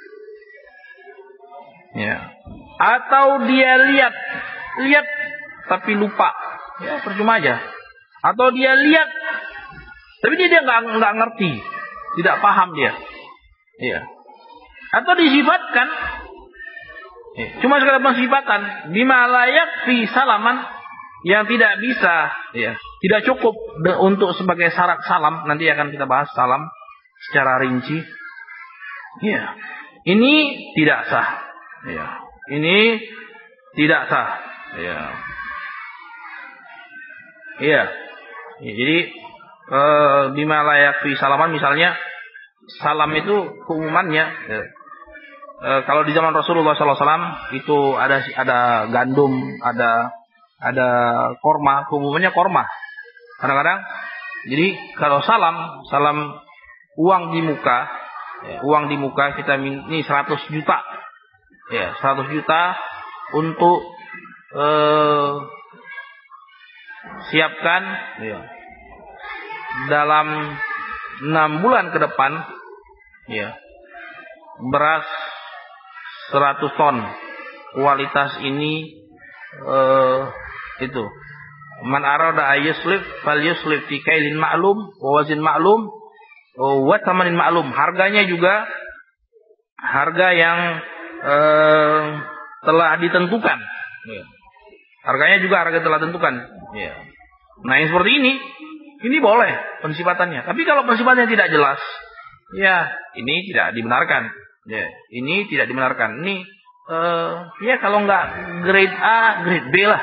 ya, atau dia lihat, lihat tapi lupa, ya percuma aja. Atau dia lihat, tapi dia dia nggak nggak ngerti, tidak paham dia, ya. Atau disifatkan, ya, cuma sekadar pensifatan, bima la yakfi salaman, yang tidak bisa, ya, tidak cukup de- untuk sebagai syarat salam. Nanti akan kita bahas salam secara rinci. Ya, ini tidak sah, ya. Ini tidak sah, ya. Iya. Ya, jadi e, bima la yakfi salaman, misalnya salam itu keumumannya, ya. E, kalau di zaman Rasulullah sallallahu alaihi wasallam itu ada ada gandum, ada ada korma, keumumannya korma. Kadang-kadang, jadi kalau salam, salam uang di muka, ya, uang di muka kita ini seratus juta, ya seratus juta untuk e, siapkan, ya, dalam enam bulan ke depan, ya, beras seratus ton kualitas ini, eh, itu man arada ayuslif fal yuslif fi kailin ma'lum wa wazin ma'lum wa thamanin ma'lum. Harganya juga harga yang eh, telah ditentukan, ya. Harganya juga harga telah ditentukan, ya. Nah, yang seperti ini, ini boleh pensifatannya. Tapi kalau pensifatannya tidak jelas, ya ini tidak dibenarkan. Ya, ini tidak dibenarkan. Ini, uh, ya kalau nggak grade A, grade B lah.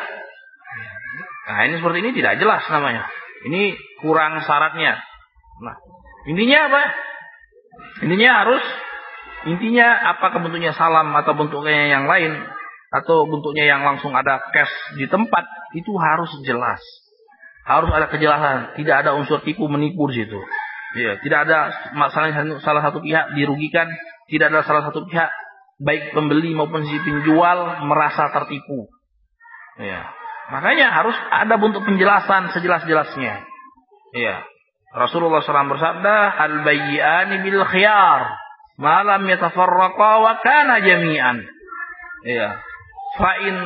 Nah, ini seperti ini tidak jelas namanya. Ini kurang syaratnya. Nah, intinya apa? Intinya harus, intinya apakah bentuknya salam atau bentuknya yang lain, atau bentuknya yang langsung ada cash di tempat, itu harus jelas. Harus ada kejelasan, tidak ada unsur tipu menipu di situ. Ya, tidak ada masalahnya salah satu pihak dirugikan, tidak ada salah satu pihak baik pembeli maupun si penjual merasa tertipu. Ya. Makanya harus ada bentuk penjelasan sejelas-jelasnya. Ya. Rasulullah shallallahu alaihi wasallam bersabda, "Al-bayyani bil khiyar, ma lam yatafarraqa wa kana jami'an." Ya. Fa in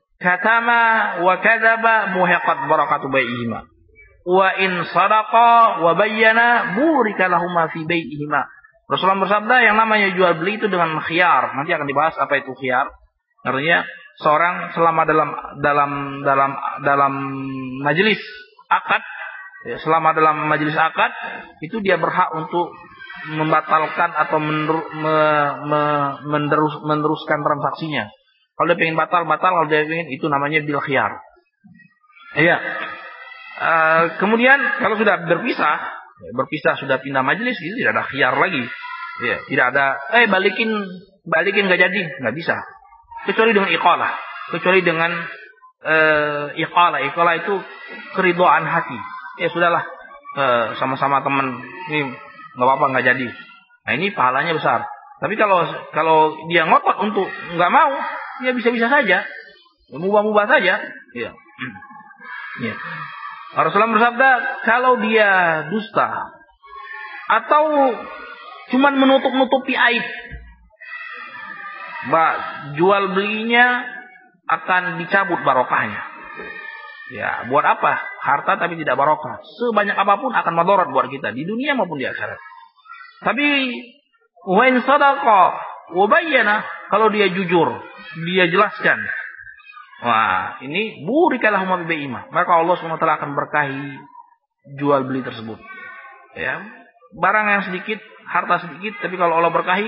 katama wa kadzaba muhiqat barakatu bai'ihima. Wa in sadaqa wa bayyana burika lahuma fi bai'ihima. Rasulullah bersabda, yang namanya jual beli itu dengan khiyar. Nanti akan dibahas apa itu khiyar. Artinya seorang selama dalam dalam dalam dalam majelis akad, ya, selama dalam majelis akad itu dia berhak untuk membatalkan atau meneru, me, me, menerus, meneruskan transaksinya. Kalau dia pengen batal, batal. Kalau dia pengen, itu namanya bil khiyar. Iya. Uh, kemudian kalau sudah berpisah, berpisah sudah pindah majelis, itu tidak ada khiyar lagi. Ya, tidak ada, eh balikin, balikin nggak jadi, nggak bisa. Kecuali dengan iqalah, kecuali dengan uh, iqalah. Iqalah itu keridhaan hati. Ya sudahlah, uh, sama-sama teman, ini nggak apa-apa, nggak jadi. Nah, ini pahalanya besar. Tapi kalau kalau dia ngotot untuk nggak mau, ya bisa-bisa saja, mubah-mubah saja. Ya. Ya. Rasulullah bersabda, kalau dia dusta atau cuman menutup-nutupi aib, mbak, jual belinya akan dicabut barokahnya. Ya, buat apa? Harta tapi tidak barokah. Sebanyak apapun akan madarat buat kita di dunia maupun di akhirat. Tapi wa in sadaqa wa bayyana, kalau dia jujur, dia jelaskan. Wah, ini burikalahum bi bai'ima. Maka Allah subhanahu wa taala akan berkahi jual beli tersebut. Ya. Barang yang sedikit, harta sedikit, tapi kalau Allah berkahi,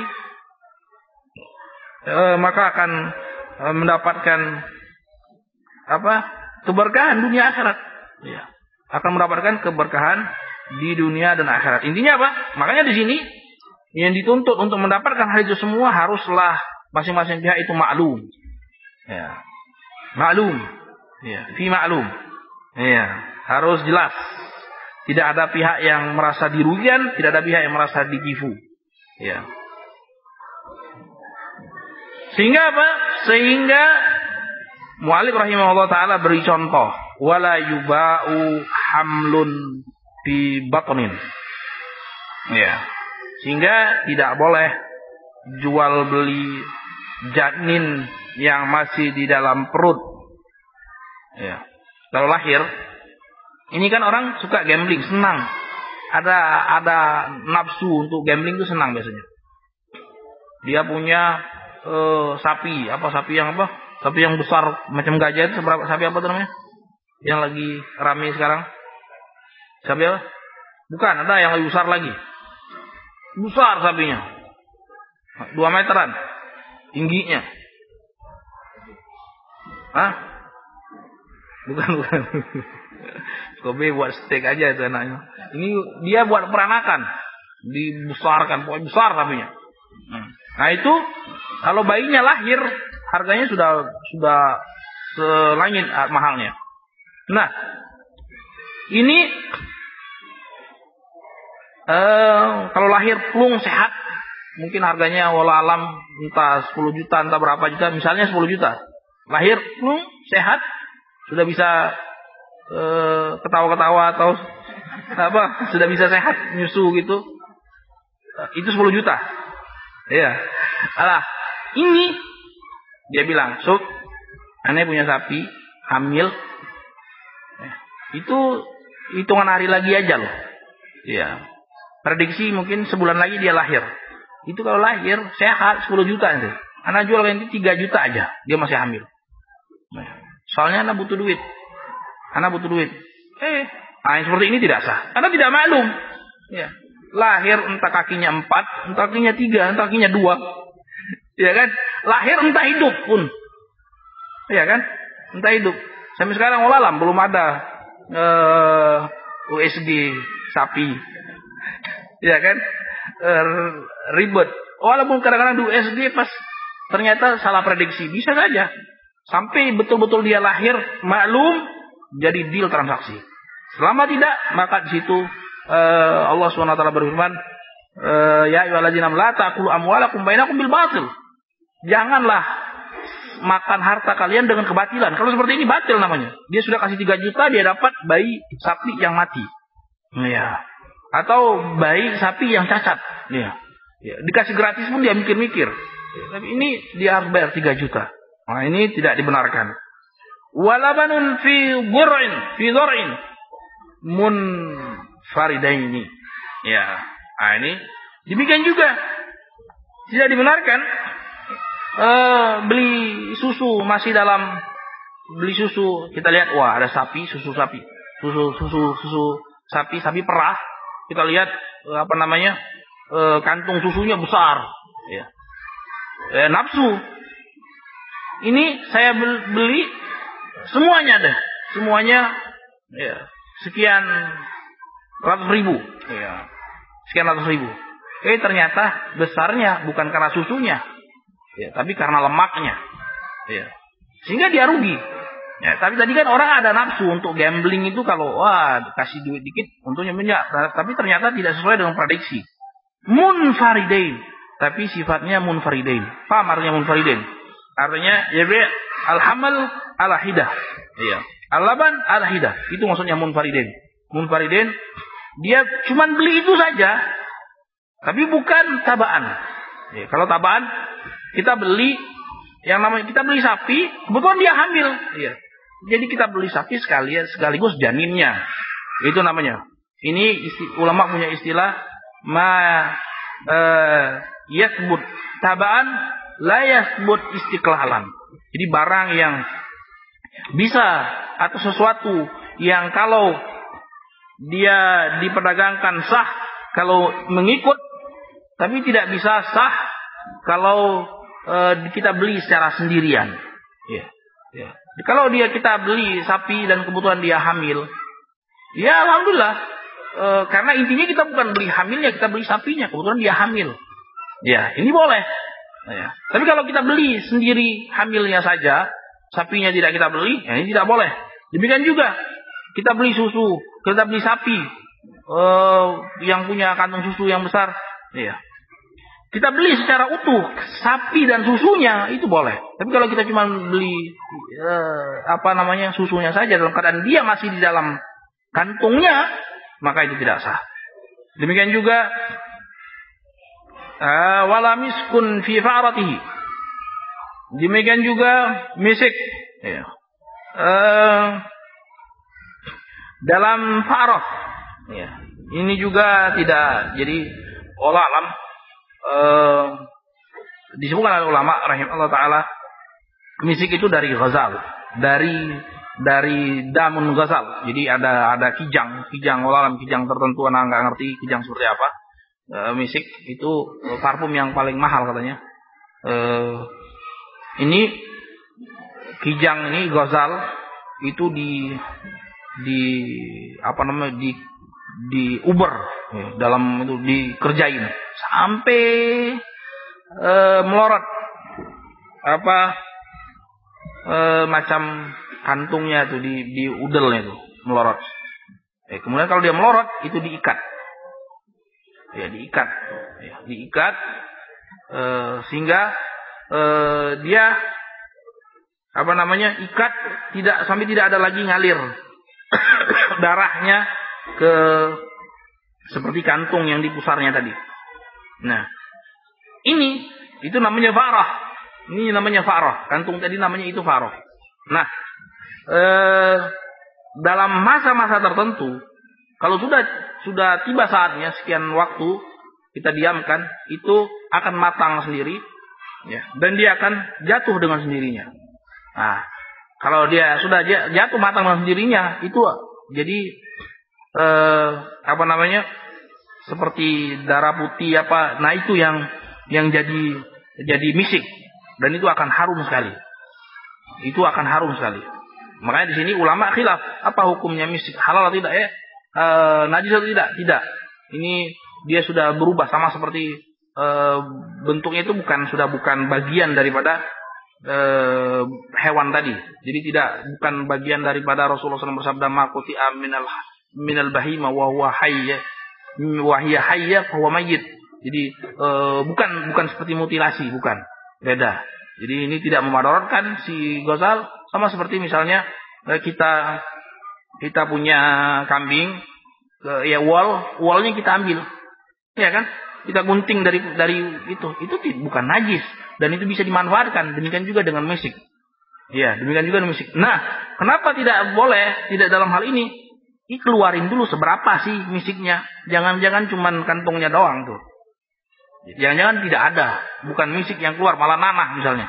eh, maka akan eh, mendapatkan apa? Keberkahan dunia akhirat. Ya. Akan mendapatkan keberkahan di dunia dan akhirat. Intinya apa? Makanya di sini yang dituntut untuk mendapatkan hal itu semua haruslah masing-masing pihak itu maklum. Ya. Maklum. Ya, fi maklum. Ya, harus jelas. Tidak ada pihak yang merasa dirugikan, tidak ada pihak yang merasa dikifu. Ya. Sehingga apa? Sehingga mu'allif rahimahullah ta'ala beri contoh. Wala yuba'u hamlun bi batnin. Ya. Sehingga tidak boleh jual beli janin yang masih di dalam perut. Ya. Kalau lahir, ini kan orang suka gambling, senang. Ada ada nafsu untuk gambling itu senang biasanya. Dia punya uh, sapi, apa sapi yang apa? Sapi yang besar macam gajah itu seberapa sapi apa namanya? Yang lagi ramai sekarang. Sapi apa? Bukan, ada yang lebih besar lagi. Besar sapinya. Dua meteran tingginya. Hah? Bukan, bukan. Kobe buat steak aja itu anaknya. Ini dia buat peranakan. Dibesarkan, pokoknya besar sapinya. Nah itu, kalau bayinya lahir, harganya sudah sudah selangit mahalnya. Nah, ini eh, kalau lahir plung sehat, mungkin harganya walau alam entah sepuluh juta, entah berapa juta, misalnya sepuluh juta. Lahir plung sehat, sudah bisa eh, ketawa-ketawa atau apa, sudah bisa sehat nyusu gitu. Itu sepuluh juta. Iya. Alah, ini dia bilang, "Sob, aneh punya sapi hamil. Itu hitungan hari lagi aja loh." Iya. Prediksi mungkin sebulan lagi dia lahir. Itu kalau lahir sehat sepuluh juta nanti. Anak jual nanti tiga juta aja, dia masih hamil. Soalnya anak butuh duit. Anak butuh duit. Eh, nah yang seperti ini tidak sah. Karena tidak maklum. Ya. Lahir entah kakinya empat, entah kakinya tiga, entah kakinya dua. Ya kan? Lahir entah hidup pun. Ya kan? Entah hidup. Sampai sekarang walalam belum ada uh, U S G sapi. Ya kan? Uh, ribet. Walaupun kadang-kadang di U S G pas ternyata salah prediksi. Bisa saja. Sampai betul-betul dia lahir maklum jadi deal transaksi. Selama tidak, maka di situ Uh, Allah subhanahu wa taala berfirman, uh, ya ayyuhalladzina la ta'kulu amwalakum bainakum bil batil. Janganlah makan harta kalian dengan kebatilan. Kalau seperti ini batil namanya. Dia sudah kasih tiga juta, dia dapat bayi sapi yang mati. Ya. Atau bayi sapi yang cacat. Ya. Ya. Dikasih gratis pun dia mikir-mikir. Ya. Tapi ini dia harus bayar tiga juta. Nah, ini tidak dibenarkan. Walabanun fi bur'in fi dhur'in mun faridaini. Ya. Nah ini demikian juga tidak dibenarkan uh, beli susu masih dalam beli susu. Kita lihat, wah ada sapi, susu sapi, susu susu susu sapi, sapi perah. Kita lihat uh, apa namanya uh, kantung susunya besar. Ya. Eh, nafsu. Ini saya beli semuanya deh, semuanya ya, sekian ratus ribu, ya. Sekian ratus ribu. Eh ternyata besarnya bukan karena susunya, ya, tapi karena lemaknya, ya. Sehingga dia rugi. Ya, tapi tadi kan orang ada nafsu untuk gambling itu kalau wah kasih duit dikit untungnya banyak, tapi ternyata tidak sesuai dengan prediksi. Munfaridain, tapi sifatnya munfaridain. Paham artinya munfaridain? Artinya ya al-hamal ala hidah. Iya. Al-laban ala hidah. Itu maksudnya munfaridain. Munfaridain dia cuman beli itu saja, tapi bukan tabaan. Ya, kalau tabaan kita beli yang namanya kita beli sapi, kebetulan dia hamil. Iya. Jadi kita beli sapi sekalian sekaligus janinnya. Itu namanya. Ini isti, ulama punya istilah ma uh, yasbut tabaan la yasbut istiqlalan. Jadi barang yang bisa atau sesuatu yang kalau dia diperdagangkan sah kalau mengikut, tapi tidak bisa sah kalau uh, kita beli secara sendirian. Ya, ya. Kalau dia kita beli sapi dan kebetulan dia hamil, ya alhamdulillah. E, karena intinya kita bukan beli hamilnya, kita beli sapinya. Kebetulan dia hamil. Ya, ini boleh. Ya. Tapi kalau kita beli sendiri hamilnya saja, sapinya tidak kita beli, ya ini tidak boleh. Demikian juga kita beli susu, kita beli sapi e, yang punya kantong susu yang besar. Ya. Kita beli secara utuh sapi dan susunya itu boleh. Tapi kalau kita cuma beli e, apa namanya susunya saja dalam keadaan dia masih di dalam kantungnya, maka itu tidak sah. Demikian juga uh, wala miskun fi fa'ratihi. Demikian juga misik ya. uh, dalam fa'rah ya. Ini juga tidak. Jadi wallahu alam uh, disebutkan oleh ulama rahimahullah taala misik itu dari ghazal, dari dari damun ghazal. Jadi ada ada kijang, kijang olahan kijang tertentu, anak nggak ngerti kijang seperti apa. E, misik itu parfum yang paling mahal katanya. E, ini kijang ini ghazal itu di di apa namanya di di uber ya, dalam itu dikerjain sampai e, melorot apa e, macam kantungnya tuh di di udelnya tuh melorot. Eh, kemudian kalau dia melorot itu diikat. Ya diikat. Ya, diikat eh, sehingga eh, dia apa namanya ikat tidak sampai tidak ada lagi ngalir darahnya ke seperti kantung yang di pusarnya tadi. Nah, ini itu namanya farah. Ini namanya farah. Kantung tadi namanya itu farah. Nah, Eh, dalam masa-masa tertentu, kalau sudah sudah tiba saatnya sekian waktu kita diamkan, itu akan matang sendiri, ya, dan dia akan jatuh dengan sendirinya. Nah, kalau dia sudah jatuh matang dengan sendirinya, itu jadi eh, apa namanya seperti darah putih apa, nah itu yang yang jadi jadi misik dan itu akan harum sekali. Itu akan harum sekali. Makanya di sini ulama khilaf apa hukumnya misik, halal atau tidak ya, e, najis atau tidak? Tidak. Ini dia sudah berubah sama seperti e, bentuknya itu bukan sudah bukan bagian daripada e, hewan tadi. Jadi tidak bukan bagian daripada Rasulullah shallallahu alaihi wasallam bersabda maquti minal minal bahima wa huwa hayya wa hiya hayya fa huwa mayyit. Jadi e, bukan bukan seperti mutilasi, bukan. Beda. Jadi ini tidak memadaratkan si ghazal. Sama seperti misalnya kita kita punya kambing, ya wol, wolnya kita ambil, ya kan? Kita gunting dari dari itu, itu bukan najis dan itu bisa dimanfaatkan. Demikian juga dengan misik, ya demikian juga dengan misik. Nah, kenapa tidak boleh? Tidak dalam hal ini, ini keluarin dulu seberapa sih misiknya. Jangan-jangan cuman kantongnya doang tuh. Jangan-jangan tidak ada, bukan misik yang keluar malah nanah misalnya.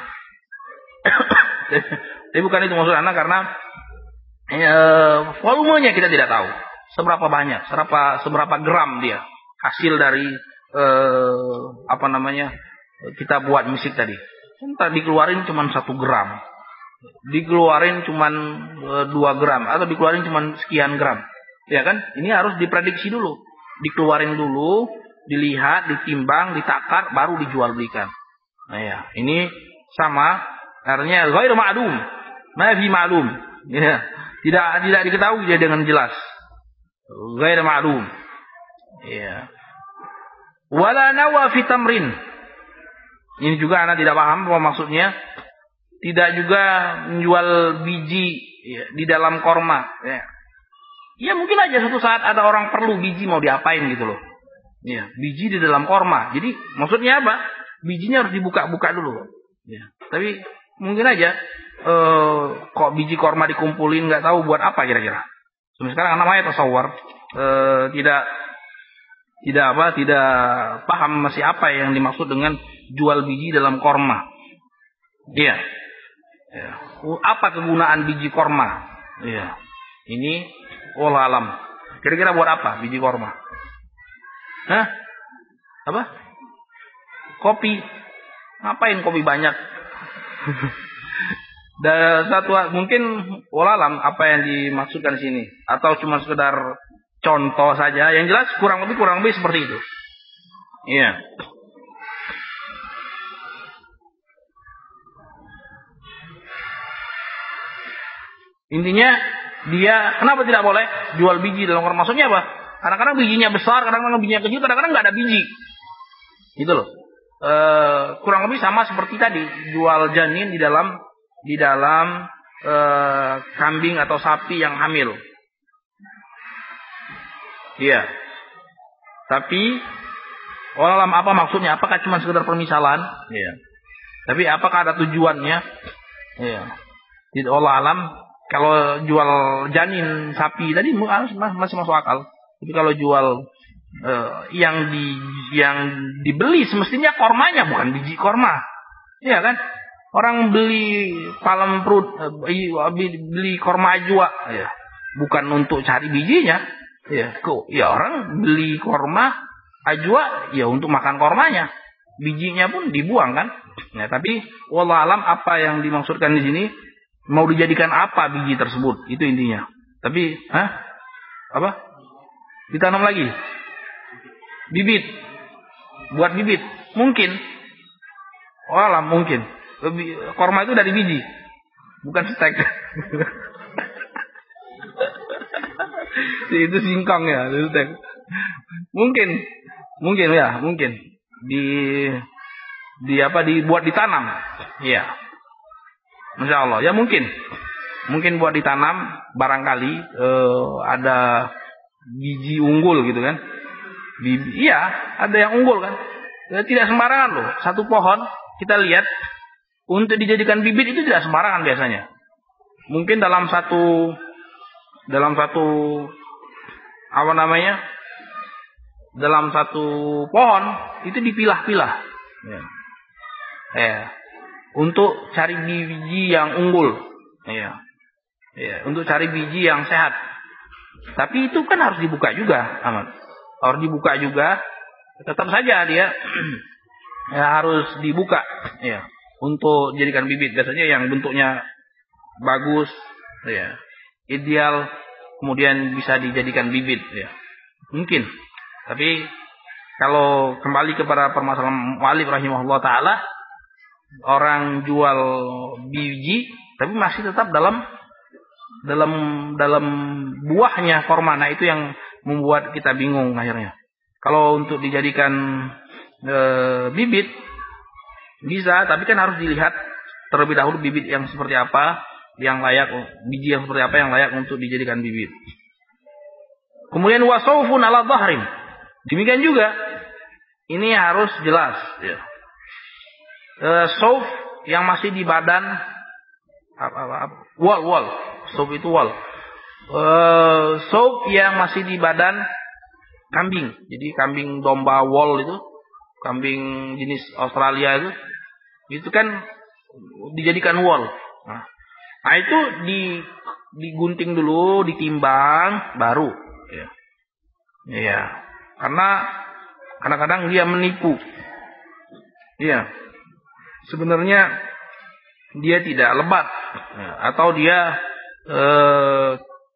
Tapi bukan itu maksud anak karena e, volumenya kita tidak tahu seberapa banyak, seberapa seberapa gram dia hasil dari e, apa namanya kita buat misik tadi. Entah dikeluarin cuma satu gram, dikeluarin cuma e, dua gram atau dikeluarin cuma sekian gram, ya kan? Ini harus diprediksi dulu, dikeluarin dulu, dilihat, ditimbang, ditakar, baru dijual belikan. Nah ya, ini sama artinya ghairu ma'lum. Ma fi ma'lum. Ya, tidak tidak diketahui dia dengan jelas. Ghairu ma'lum. Ya. Wala nawa fi tamrin. Ini juga anak tidak paham apa maksudnya. Tidak juga menjual biji ya, di dalam korma. Ya. Ya mungkin aja suatu saat ada orang perlu biji mau diapain gitu loh. Ya, biji di dalam korma. Jadi maksudnya apa? Bijinya harus dibuka-buka dulu. Ya. Tapi mungkin aja Uh, kok biji korma dikumpulin nggak tahu buat apa kira-kira. Sekarang namanya tasawwur uh, tidak tidak apa, tidak paham masih apa yang dimaksud dengan jual biji dalam korma. Iya. Ya. Apa kegunaan biji korma? Iya. Ini wallahu alam. Kira-kira buat apa biji korma? Hah? Apa? Kopi. Ngapain kopi banyak? Dan satu mungkin wallahu alam apa yang dimaksudkan di sini, atau cuma sekedar contoh saja. Yang jelas kurang lebih kurang lebih seperti itu. Iya. Intinya dia kenapa tidak boleh jual biji dalam korma? Maksudnya apa? Kadang-kadang bijinya besar, kadang-kadang bijinya kecil, kadang-kadang nggak ada biji. Gitu loh. E, kurang lebih sama seperti tadi jual janin di dalam di dalam e, kambing atau sapi yang hamil. Iya. Tapi walau apa maksudnya? Apakah cuma sekedar permisalan? Iya. Tapi apakah ada tujuannya? Iya. Tidak wallahu alam. Kalau jual janin sapi tadi masih masuk akal. Tapi kalau jual eh, yang di yang dibeli semestinya kormanya, bukan biji korma. Iya kan? Orang beli palem perut, eh, beli korma ajwa, ya. Bukan untuk cari bijinya. Ya, kok ya orang beli korma ajwa ya untuk makan kormanya. Bijinya pun dibuang kan? Nah, tapi wallahu alam apa yang dimaksudkan di sini, mau dijadikan apa biji tersebut, itu intinya. Tapi, hah? Apa? Ditanam lagi. Bibit. Buat bibit. Mungkin. Wallahu alam mungkin. Korma itu dari biji. Bukan stek. Itu singkong ya, itu stek. Mungkin. Mungkin ya, mungkin. Di di apa dibuat ditanam. Iya. Masya Allah, ya mungkin, mungkin buat ditanam barangkali eh, ada biji unggul gitu kan, biji, iya ada yang unggul kan, ya, tidak sembarangan loh. Satu pohon kita lihat untuk dijadikan bibit itu tidak sembarangan biasanya. Mungkin dalam satu dalam satu apa namanya, dalam satu pohon itu dipilah-pilah. Ya. Eh. Untuk cari biji yang unggul, ya, ya, untuk cari biji yang sehat. Tapi itu kan harus dibuka juga, aman. Harus dibuka juga, tetap saja dia ya, harus dibuka, ya, untuk jadikan bibit. Biasanya yang bentuknya bagus, ya, ideal, kemudian bisa dijadikan bibit, ya, mungkin. Tapi kalau kembali kepada permasalahan mu'allif rahimahullah taala, orang jual biji tapi masih tetap dalam dalam dalam buahnya korma. Nah, itu yang membuat kita bingung akhirnya. Kalau untuk dijadikan e, bibit bisa, tapi kan harus dilihat terlebih dahulu bibit yang seperti apa yang layak, biji yang seperti apa yang layak untuk dijadikan bibit. Kemudian wasaufun ala dhahrin, demikian juga ini harus jelas, ya. Uh, sauf yang masih di badan apa, apa, apa, wall wall sauf itu wall uh, sauf yang masih di badan kambing, jadi kambing domba wall itu, kambing jenis Australia itu itu kan dijadikan wall. Nah, nah itu di digunting dulu, ditimbang baru, ya, ya. Karena kadang-kadang dia menipu, ya. Sebenarnya dia tidak lebat, atau dia eh,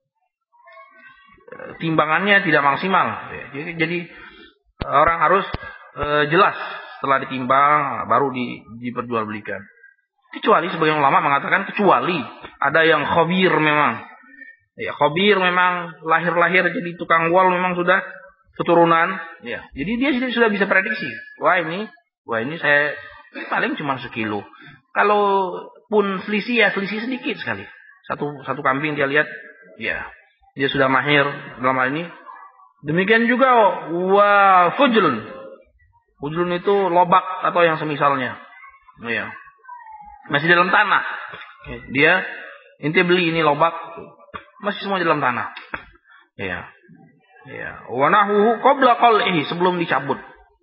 timbangannya tidak maksimal. Jadi, jadi orang harus eh, jelas setelah ditimbang baru di, diperjualbelikan. Kecuali sebagian ulama mengatakan kecuali ada yang khabir memang. Ya, khabir memang lahir-lahir jadi tukang wol memang sudah keturunan. Ya, jadi dia sudah bisa prediksi. Wah ini, wah ini saya paling cuma sekilo. Kalau pun selisih ya selisih sedikit sekali. Satu satu kambing dia lihat, ya dia sudah mahir dalam hal ini. Demikian juga wa fujlun. Fujlun itu lobak atau yang semisalnya. Ya. Masih dalam tanah. Dia inti beli ini lobak masih semua di dalam tanah. Ya. Ya, wa nahwuhu qabla qal'ihi, sebelum dicabut.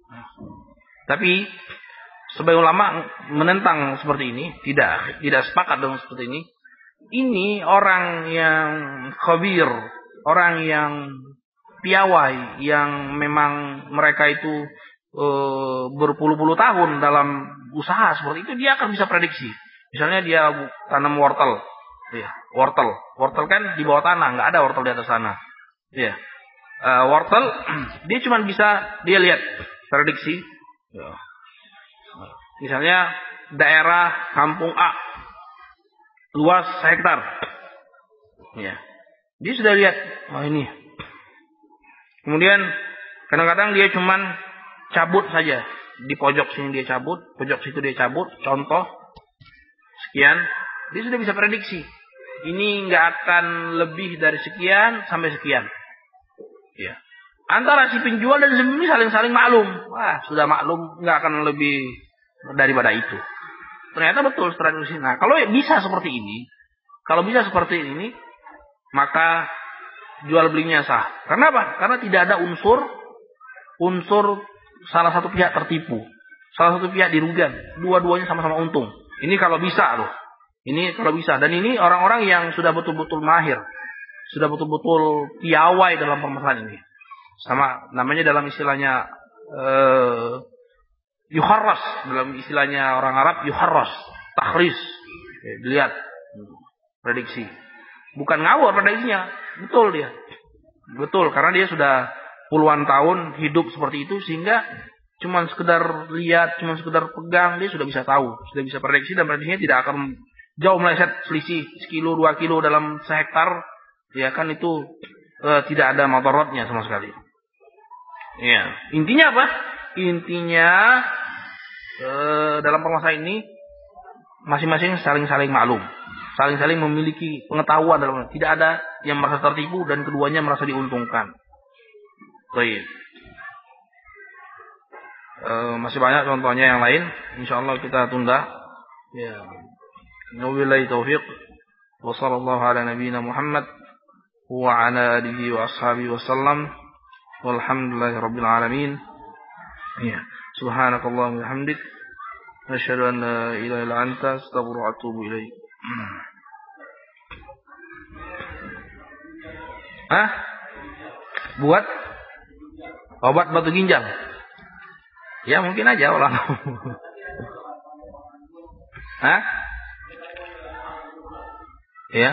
Tapi sebagian ulama menentang seperti ini, tidak tidak sepakat dengan seperti ini. Ini orang yang khabir, orang yang piawai, yang memang mereka itu e, berpuluh-puluh tahun dalam usaha seperti itu, dia akan bisa prediksi. Misalnya dia tanam wortel, ya, wortel, wortel kan di bawah tanah, nggak ada wortel di atas sana, ya. E, wortel dia cuma bisa dia lihat prediksi. Ya. Misalnya daerah kampung A luas hektar, ya, dia sudah lihat, oh ini. Kemudian kadang-kadang dia cuman cabut saja, di pojok sini dia cabut, pojok situ dia cabut, contoh sekian, dia sudah bisa prediksi. Ini nggak akan lebih dari sekian sampai sekian, ya. Antara si penjual dan si pembeli saling-saling maklum, wah sudah maklum nggak akan lebih daripada itu. Ternyata betul strategi. Nah, kalau bisa seperti ini, kalau bisa seperti ini, maka jual belinya sah. Karena apa? Karena tidak ada unsur unsur salah satu pihak tertipu, salah satu pihak dirugikan, dua-duanya sama-sama untung. Ini kalau bisa loh. Ini kalau bisa. Dan ini orang-orang yang sudah betul-betul mahir, sudah betul-betul piawai dalam permasalahan ini. Sama namanya dalam istilahnya eh, Yuharras, dalam istilahnya orang Arab yuharras, takhris. Dilihat prediksi. Bukan ngawur prediksinya, betul dia. Betul, karena dia sudah puluhan tahun hidup seperti itu, sehingga cuma sekedar lihat, cuma sekedar pegang, dia sudah bisa tahu, sudah bisa prediksi, dan prediksinya tidak akan jauh meleset selisih sekilo dua kilo dalam sehektar, ya kan itu eh, tidak ada madaratnya sama sekali. Ya, intinya apa? Intinya eh, dalam permasalahan ini masing-masing saling-saling maklum, saling-saling memiliki pengetahuan dalam, tidak ada yang merasa tertipu dan keduanya merasa diuntungkan. Baik. E, masih banyak contohnya yang lain, insyaallah kita tunda. Ya. Wabillahi taufiq. Wa sallallahu ala nabiyyina Muhammad wa ala alihi wa ashabihi wasallam. Walhamdulillahi rabbil alamin. Ya. Subhanakallahumma wa bihamdik, asyhadu an la ilaha illa anta, astaghfiruka wa atubu ilaik. Hah? Buat obat batu ginjal? Ya mungkin aja Allah. Hah? Ya.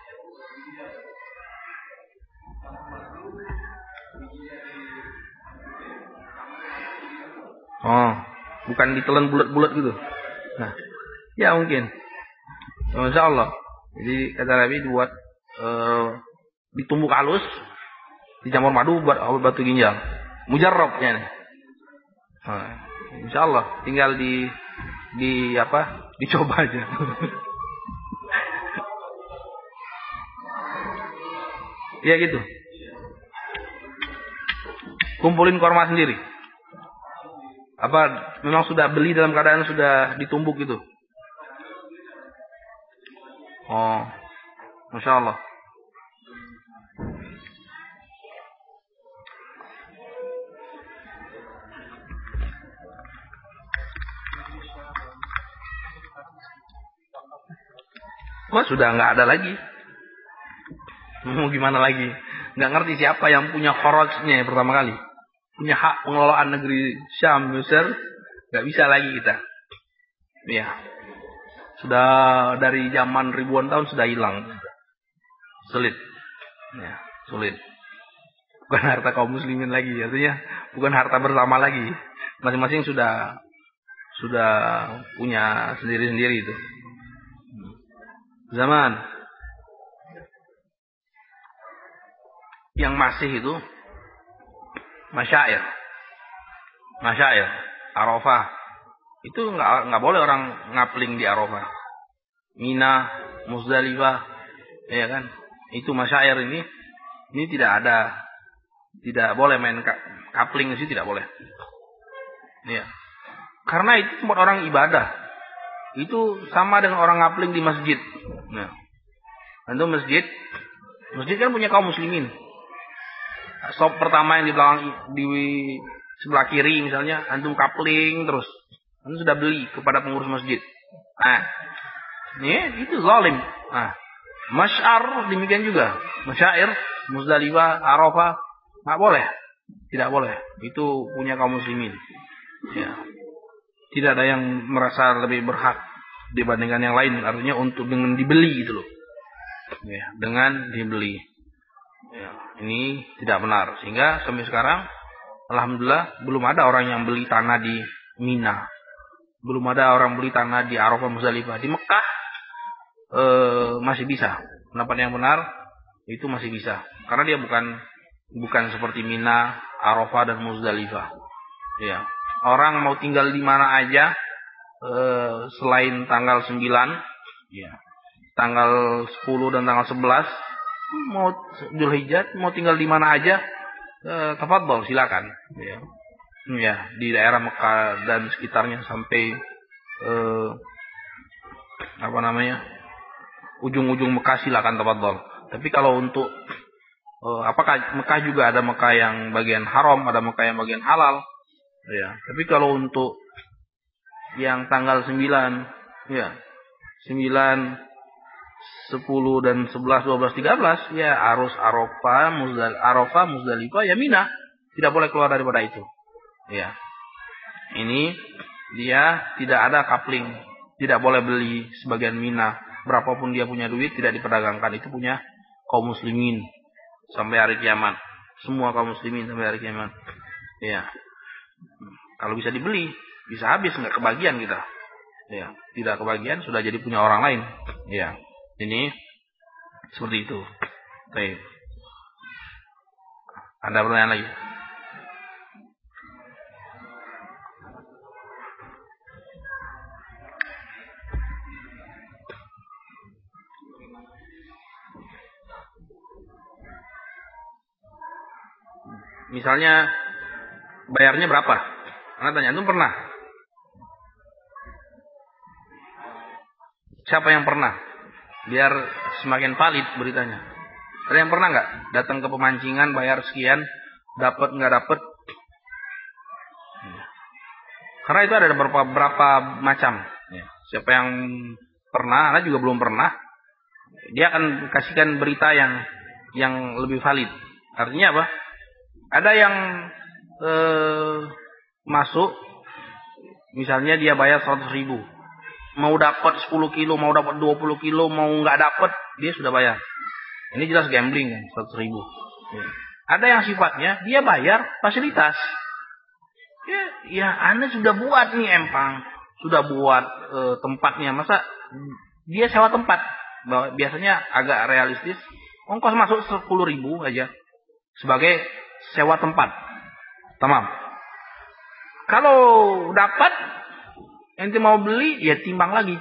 Oh, bukan ditelan bulat-bulat gitu. Nah, ya mungkin. Insya Allah. Jadi kata Nabi buat uh, ditumbuk halus, dicampur madu buat obat batu ginjal. Mujarrabnya nih. Nah, insya Allah tinggal di di apa? Dicoba aja. Ya gitu. Kumpulin korma sendiri. Apa memang sudah beli dalam keadaan sudah ditumbuk gitu? Oh, Masya Allah. Wah sudah nggak ada lagi. Mau gimana lagi? Nggak ngerti siapa yang punya kharajnya pertama kali. Punya hak pengelolaan negeri Syam, Mesir, nggak bisa lagi kita. Ya, sudah dari zaman ribuan tahun sudah hilang. Sulit, ya, sulit. Bukan harta kaum muslimin lagi, artinya bukan harta bersama lagi. Masing-masing sudah sudah punya sendiri-sendiri itu. Zaman yang masih itu masyair, masyair, Arafah itu nggak nggak boleh orang ngapling di Arafah, Mina, Muzdalifah, ya kan? Itu masyair ini, ini tidak ada, tidak boleh main kapling sih, tidak boleh. Ya, karena itu tempat orang ibadah. Itu sama dengan orang ngapling di masjid. Nah, itu masjid, masjid kan punya kaum muslimin. Stop pertama yang di belakang di sebelah kiri misalnya, antum coupling terus, antum sudah beli kepada pengurus masjid. Nah, ini itu zalim. Nah, masyar demikian juga, masyair, Muzdalifah, Arafah, nggak boleh, tidak boleh. Itu punya kaum muslimin. Ya. Tidak ada yang merasa lebih berhak dibandingkan yang lain. Artinya untuk dengan dibeli gitu loh. Ya, dengan dibeli. Ya, ini tidak benar. Sehingga sampai sekarang, alhamdulillah belum ada orang yang beli tanah di Mina. Belum ada orang beli tanah di Arafah, Muzdalifah. Di Mekah eh, masih bisa. Pendapat yang benar itu masih bisa. Karena dia bukan bukan seperti Mina, Arafah dan Muzdalifah. Ya. Orang mau tinggal di mana aja eh, selain tanggal sembilan, ya. Tanggal sepuluh dan tanggal sebelas, mau Dzulhijjah, mau tinggal di mana aja, eh, tafadhol, silakan. Ya. Ya, di daerah Mekah dan sekitarnya sampai eh, apa namanya? Ujung-ujung Mekah silakan tafadhol. Tapi kalau untuk eh, apakah Mekah juga ada Mekah yang bagian haram, ada Mekah yang bagian halal? Ya, tapi kalau untuk yang tanggal sembilan, ya, sembilan, sepuluh dan sebelas, dua belas, tiga belas, ya harus Arafah, Muzdal, Arafah, Muzdalifah, ya Mina. Tidak boleh keluar daripada itu. Ya. Ini dia tidak ada coupling, tidak boleh beli sebagian Mina. Berapapun dia punya duit tidak diperdagangkan, itu punya kaum muslimin sampai hari kiamat. Semua kaum muslimin sampai hari kiamat. Ya. Kalau bisa dibeli, bisa habis, nggak kebagian kita. Ya, tidak kebagian sudah jadi punya orang lain. Ya, ini seperti itu. Baik. Ada pertanyaan lagi? Misalnya bayarnya berapa? Anda tanya, antum pernah? Siapa yang pernah? Biar semakin valid beritanya. Ada yang pernah nggak datang ke pemancingan bayar sekian, dapat nggak dapat? Karena itu ada beberapa, beberapa macam. Siapa yang pernah, Anda juga belum pernah, dia akan kasihkan berita yang yang lebih valid. Artinya apa? Ada yang eh, masuk, misalnya dia bayar seratus ribu, mau dapat sepuluh kilo, mau dapat dua puluh kilo, mau nggak dapat, dia sudah bayar. Ini jelas gambling kan, seratus ribu. Ya. Ada yang sifatnya dia bayar fasilitas. Ya, ya Anda sudah buat nih empang, sudah buat e, tempatnya, masa dia sewa tempat? Biasanya agak realistis, ongkos masuk sepuluh ribu aja sebagai sewa tempat. Tamam. Kalau dapat, ente mau beli, ya timbang lagi.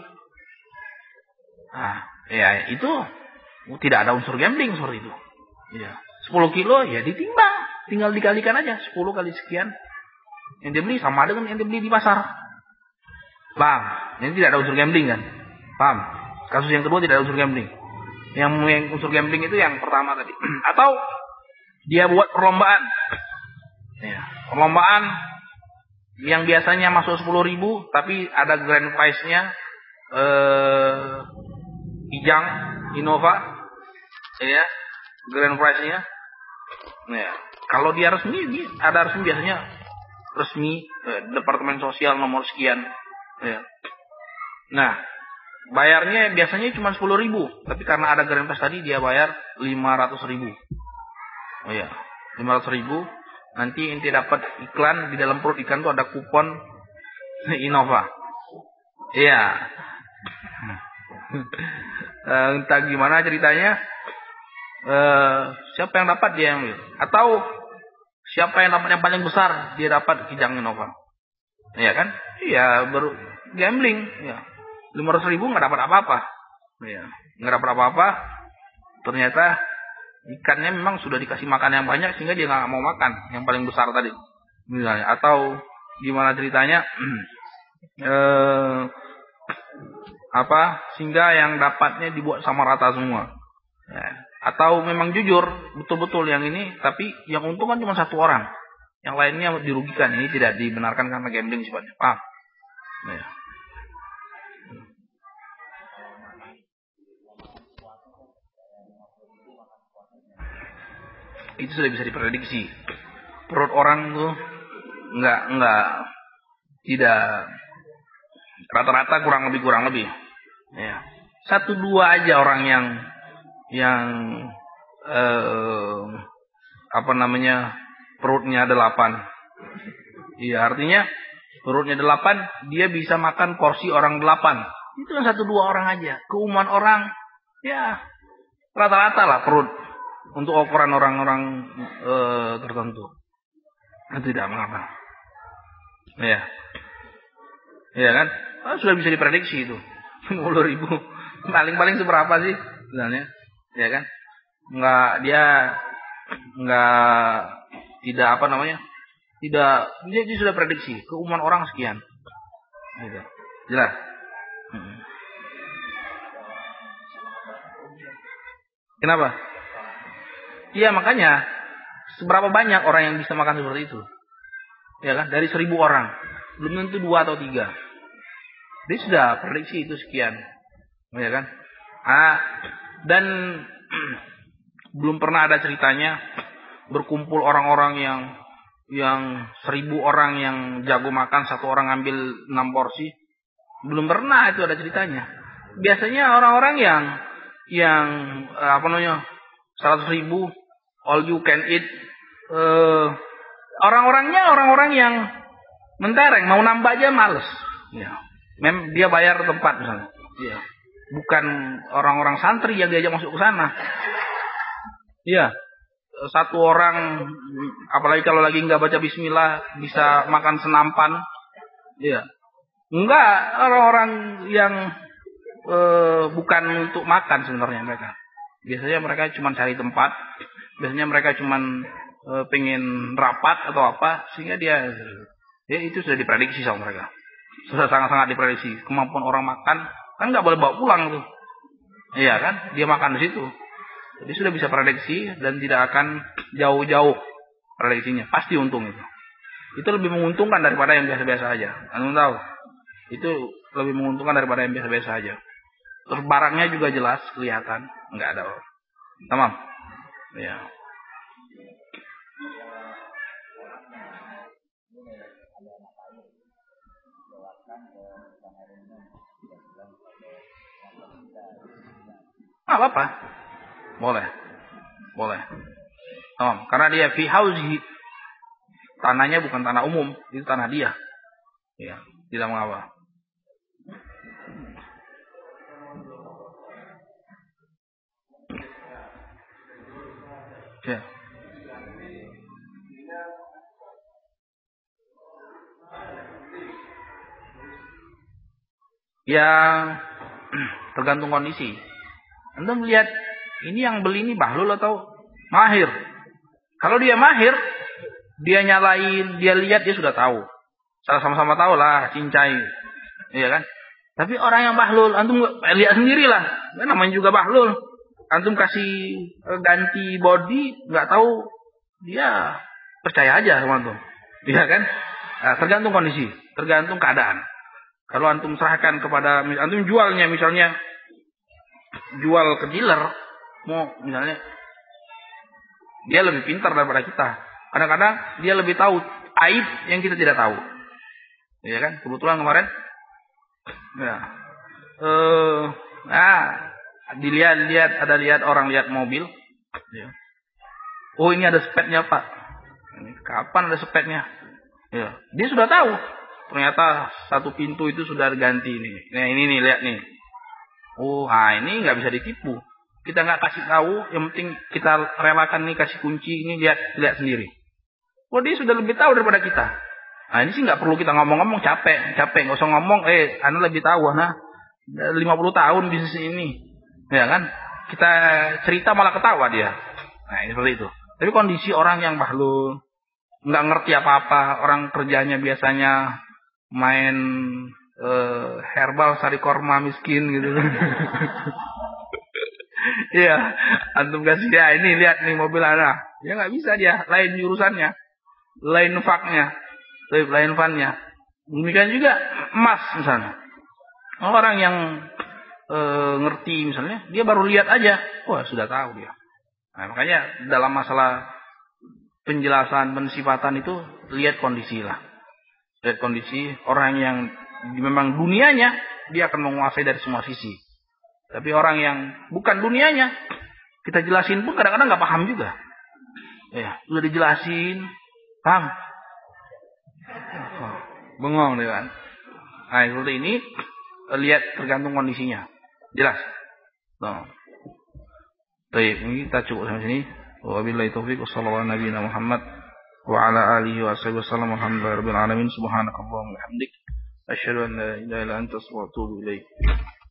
Nah, ya itu tidak ada unsur gambling seperti itu. Ya, sepuluh kilo ya ditimbang, tinggal dikalikan aja sepuluh kali sekian. Ente beli sama dengan ente beli di pasar. Bang, ini tidak ada unsur gambling kan? Paham? Kasus yang kedua tidak ada unsur gambling. Yang, yang unsur gambling itu yang pertama tadi. Atau dia buat perlombaan. Ya, perlombaan yang biasanya masuk sepuluh ribu, tapi ada grand prize-nya eh, Kijang, Innova, ya, grand prize-nya. Ya, kalau dia resmi, dia ada resmi biasanya resmi eh, Departemen Sosial nomor sekian. Ya. Nah, bayarnya biasanya cuma sepuluh ribu, tapi karena ada grand prize tadi dia bayar lima ratus ribu. Oh ya, lima ratus ribu. Nanti inti dapat iklan, di dalam perut ikan itu ada kupon Innova. Iya. Entah gimana ceritanya. Uh, siapa yang dapat dia yang atau siapa yang dapat yang paling besar dia dapat Kijang Innova. Iya kan? Iya, baru gambling. Ya. lima ratus ribu nggak dapat apa-apa. Iya, nggak dapat apa-apa. Ternyata ikannya memang sudah dikasih makan yang banyak sehingga dia nggak mau makan yang paling besar tadi misalnya. Atau gimana ceritanya eh, apa sehingga yang dapatnya dibuat sama rata semua ya. Atau memang jujur betul-betul yang ini, tapi yang untung kan cuma satu orang, yang lainnya dirugikan. Ini tidak dibenarkan karena gambling sifatnya. Paham? Ya. Itu sudah bisa diprediksi. Perut orang tuh nggak nggak tidak rata-rata kurang lebih kurang lebih. Ya. Satu dua aja orang yang yang eh, apa namanya perutnya delapan. Iya, artinya perutnya delapan, dia bisa makan porsi orang delapan. Itu kan satu dua orang aja. Keumuman orang, ya rata-rata lah perut untuk ukuran orang-orang eh, tertentu. Tidak mengapa. Ya, ya kan? Oh, sudah bisa diprediksi itu. sepuluh ribu paling-paling seberapa sih sebenarnya? Ya kan? Enggak, dia enggak tidak apa namanya? Tidak, dia, dia sudah prediksi keumuman orang sekian. Gitu. Jelas? Hmm. Kenapa? Iya, makanya seberapa banyak orang yang bisa makan seperti itu? Ya kan? Dari seribu orang, belum tentu dua atau tiga. Dia sudah prediksi itu sekian. Ya kan? Ah, dan belum pernah ada ceritanya berkumpul orang-orang yang yang seribu orang yang jago makan, satu orang ngambil enam porsi. Belum pernah itu ada ceritanya. Biasanya orang-orang yang yang apa namanya seratus ribu all you can eat, eh, orang-orangnya orang-orang yang mentereng, mau nambah aja males. Ya. Mem dia bayar tempat misalnya. Ya. Bukan orang-orang santri yang diajak masuk ke sana. Iya. Satu orang, apalagi kalau lagi nggak baca bismillah, bisa makan senampan. Iya. Enggak, orang-orang yang e, bukan untuk makan sebenarnya mereka. Biasanya mereka cuma cari tempat. Biasanya mereka cuma e, pengen rapat atau apa, sehingga dia, ya itu sudah diprediksi sama mereka. Sudah sangat-sangat diprediksi. Kemampuan orang makan kan nggak boleh bawa pulang tuh. Iya kan? Dia makan di situ. Jadi sudah bisa prediksi dan tidak akan jauh-jauh prediksinya. Pasti untung itu. Itu lebih menguntungkan daripada yang biasa-biasa aja. Anda tahu? Itu lebih menguntungkan daripada yang biasa-biasa aja. Terus barangnya juga jelas, kelihatan. Enggak ada. Tamam? Ya. Ah, apa? Boleh. Boleh. Oh, karena dia fi hauzi. Tanahnya bukan tanah umum, itu tanah dia. Ya, tidak mengapa. Ya. Yang tergantung kondisi. Anda melihat ini yang beli ini bahlul atau mahir. Kalau dia mahir, dia nyalain, dia lihat, dia sudah tahu. Sama-sama tahu lah, cincai. Iya kan? Tapi orang yang bahlul, antum lihat sendirilah. Kan namanya juga bahlul. Antum kasih ganti body, nggak tahu, dia percaya aja sama antum. Iya kan? Nah, tergantung kondisi, tergantung keadaan. Kalau antum serahkan kepada, antum jualnya misalnya, jual ke dealer, mau misalnya, dia lebih pintar daripada kita. Kadang-kadang dia lebih tahu aib yang kita tidak tahu. Iya kan? Kebetulan kemarin, ya, eh, nah, dilihat-lihat, ada lihat orang lihat mobil. Ya. Oh, ini ada spetnya Pak. Ini, kapan ada spetnya? Ya, dia sudah tahu. Ternyata satu pintu itu sudah diganti nih. Nah ini nih, lihat nih. Oh, nah ini nggak bisa ditipu. Kita nggak kasih tahu, yang penting kita relakan nih kasih kunci ini, lihat lihat sendiri. Oh, dia sudah lebih tahu daripada kita. Nah ini sih nggak perlu kita ngomong-ngomong, capek, capek nggak usah ngomong. Eh, anda lebih tahu, nah lima puluh tahun bisnis ini, ya kan? Kita cerita malah ketawa dia. Nah ini seperti itu. Tapi kondisi orang yang bahlul, nggak ngerti apa-apa, orang kerjanya biasanya main uh, herbal sari korma miskin gitu. Iya, antum kasih dia ini lihat nih mobil ana. Ya nggak bisa dia, lain jurusannya, lain faknya, lain fannya. Demikian juga emas misalnya. Orang yang e, ngerti misalnya, dia baru lihat aja, wah sudah tahu dia. Nah, makanya dalam masalah penjelasan pensifatan itu lihat kondisi lah. Lihat kondisi orang yang memang dunianya dia akan menguasai dari semua sisi. Tapi orang yang bukan dunianya kita jelasin pun kadang-kadang nggak paham juga. Ya, sudah dijelasin, paham? Oh, bengong deh kan. Nah, seperti ini lihat tergantung kondisinya. Jelas? Nah. Baik, ini kita cukup sampai sini. Wabillahi taufiq wassallallahu ala nabiyina Muhammad wa ala alihi wa sahbihi wasallam alhamdulillahi rabbil alamin subhanakallahumma wa bihamdik asyhadu an la ilaha illa anta astaghfiruka wa atubu ilaik.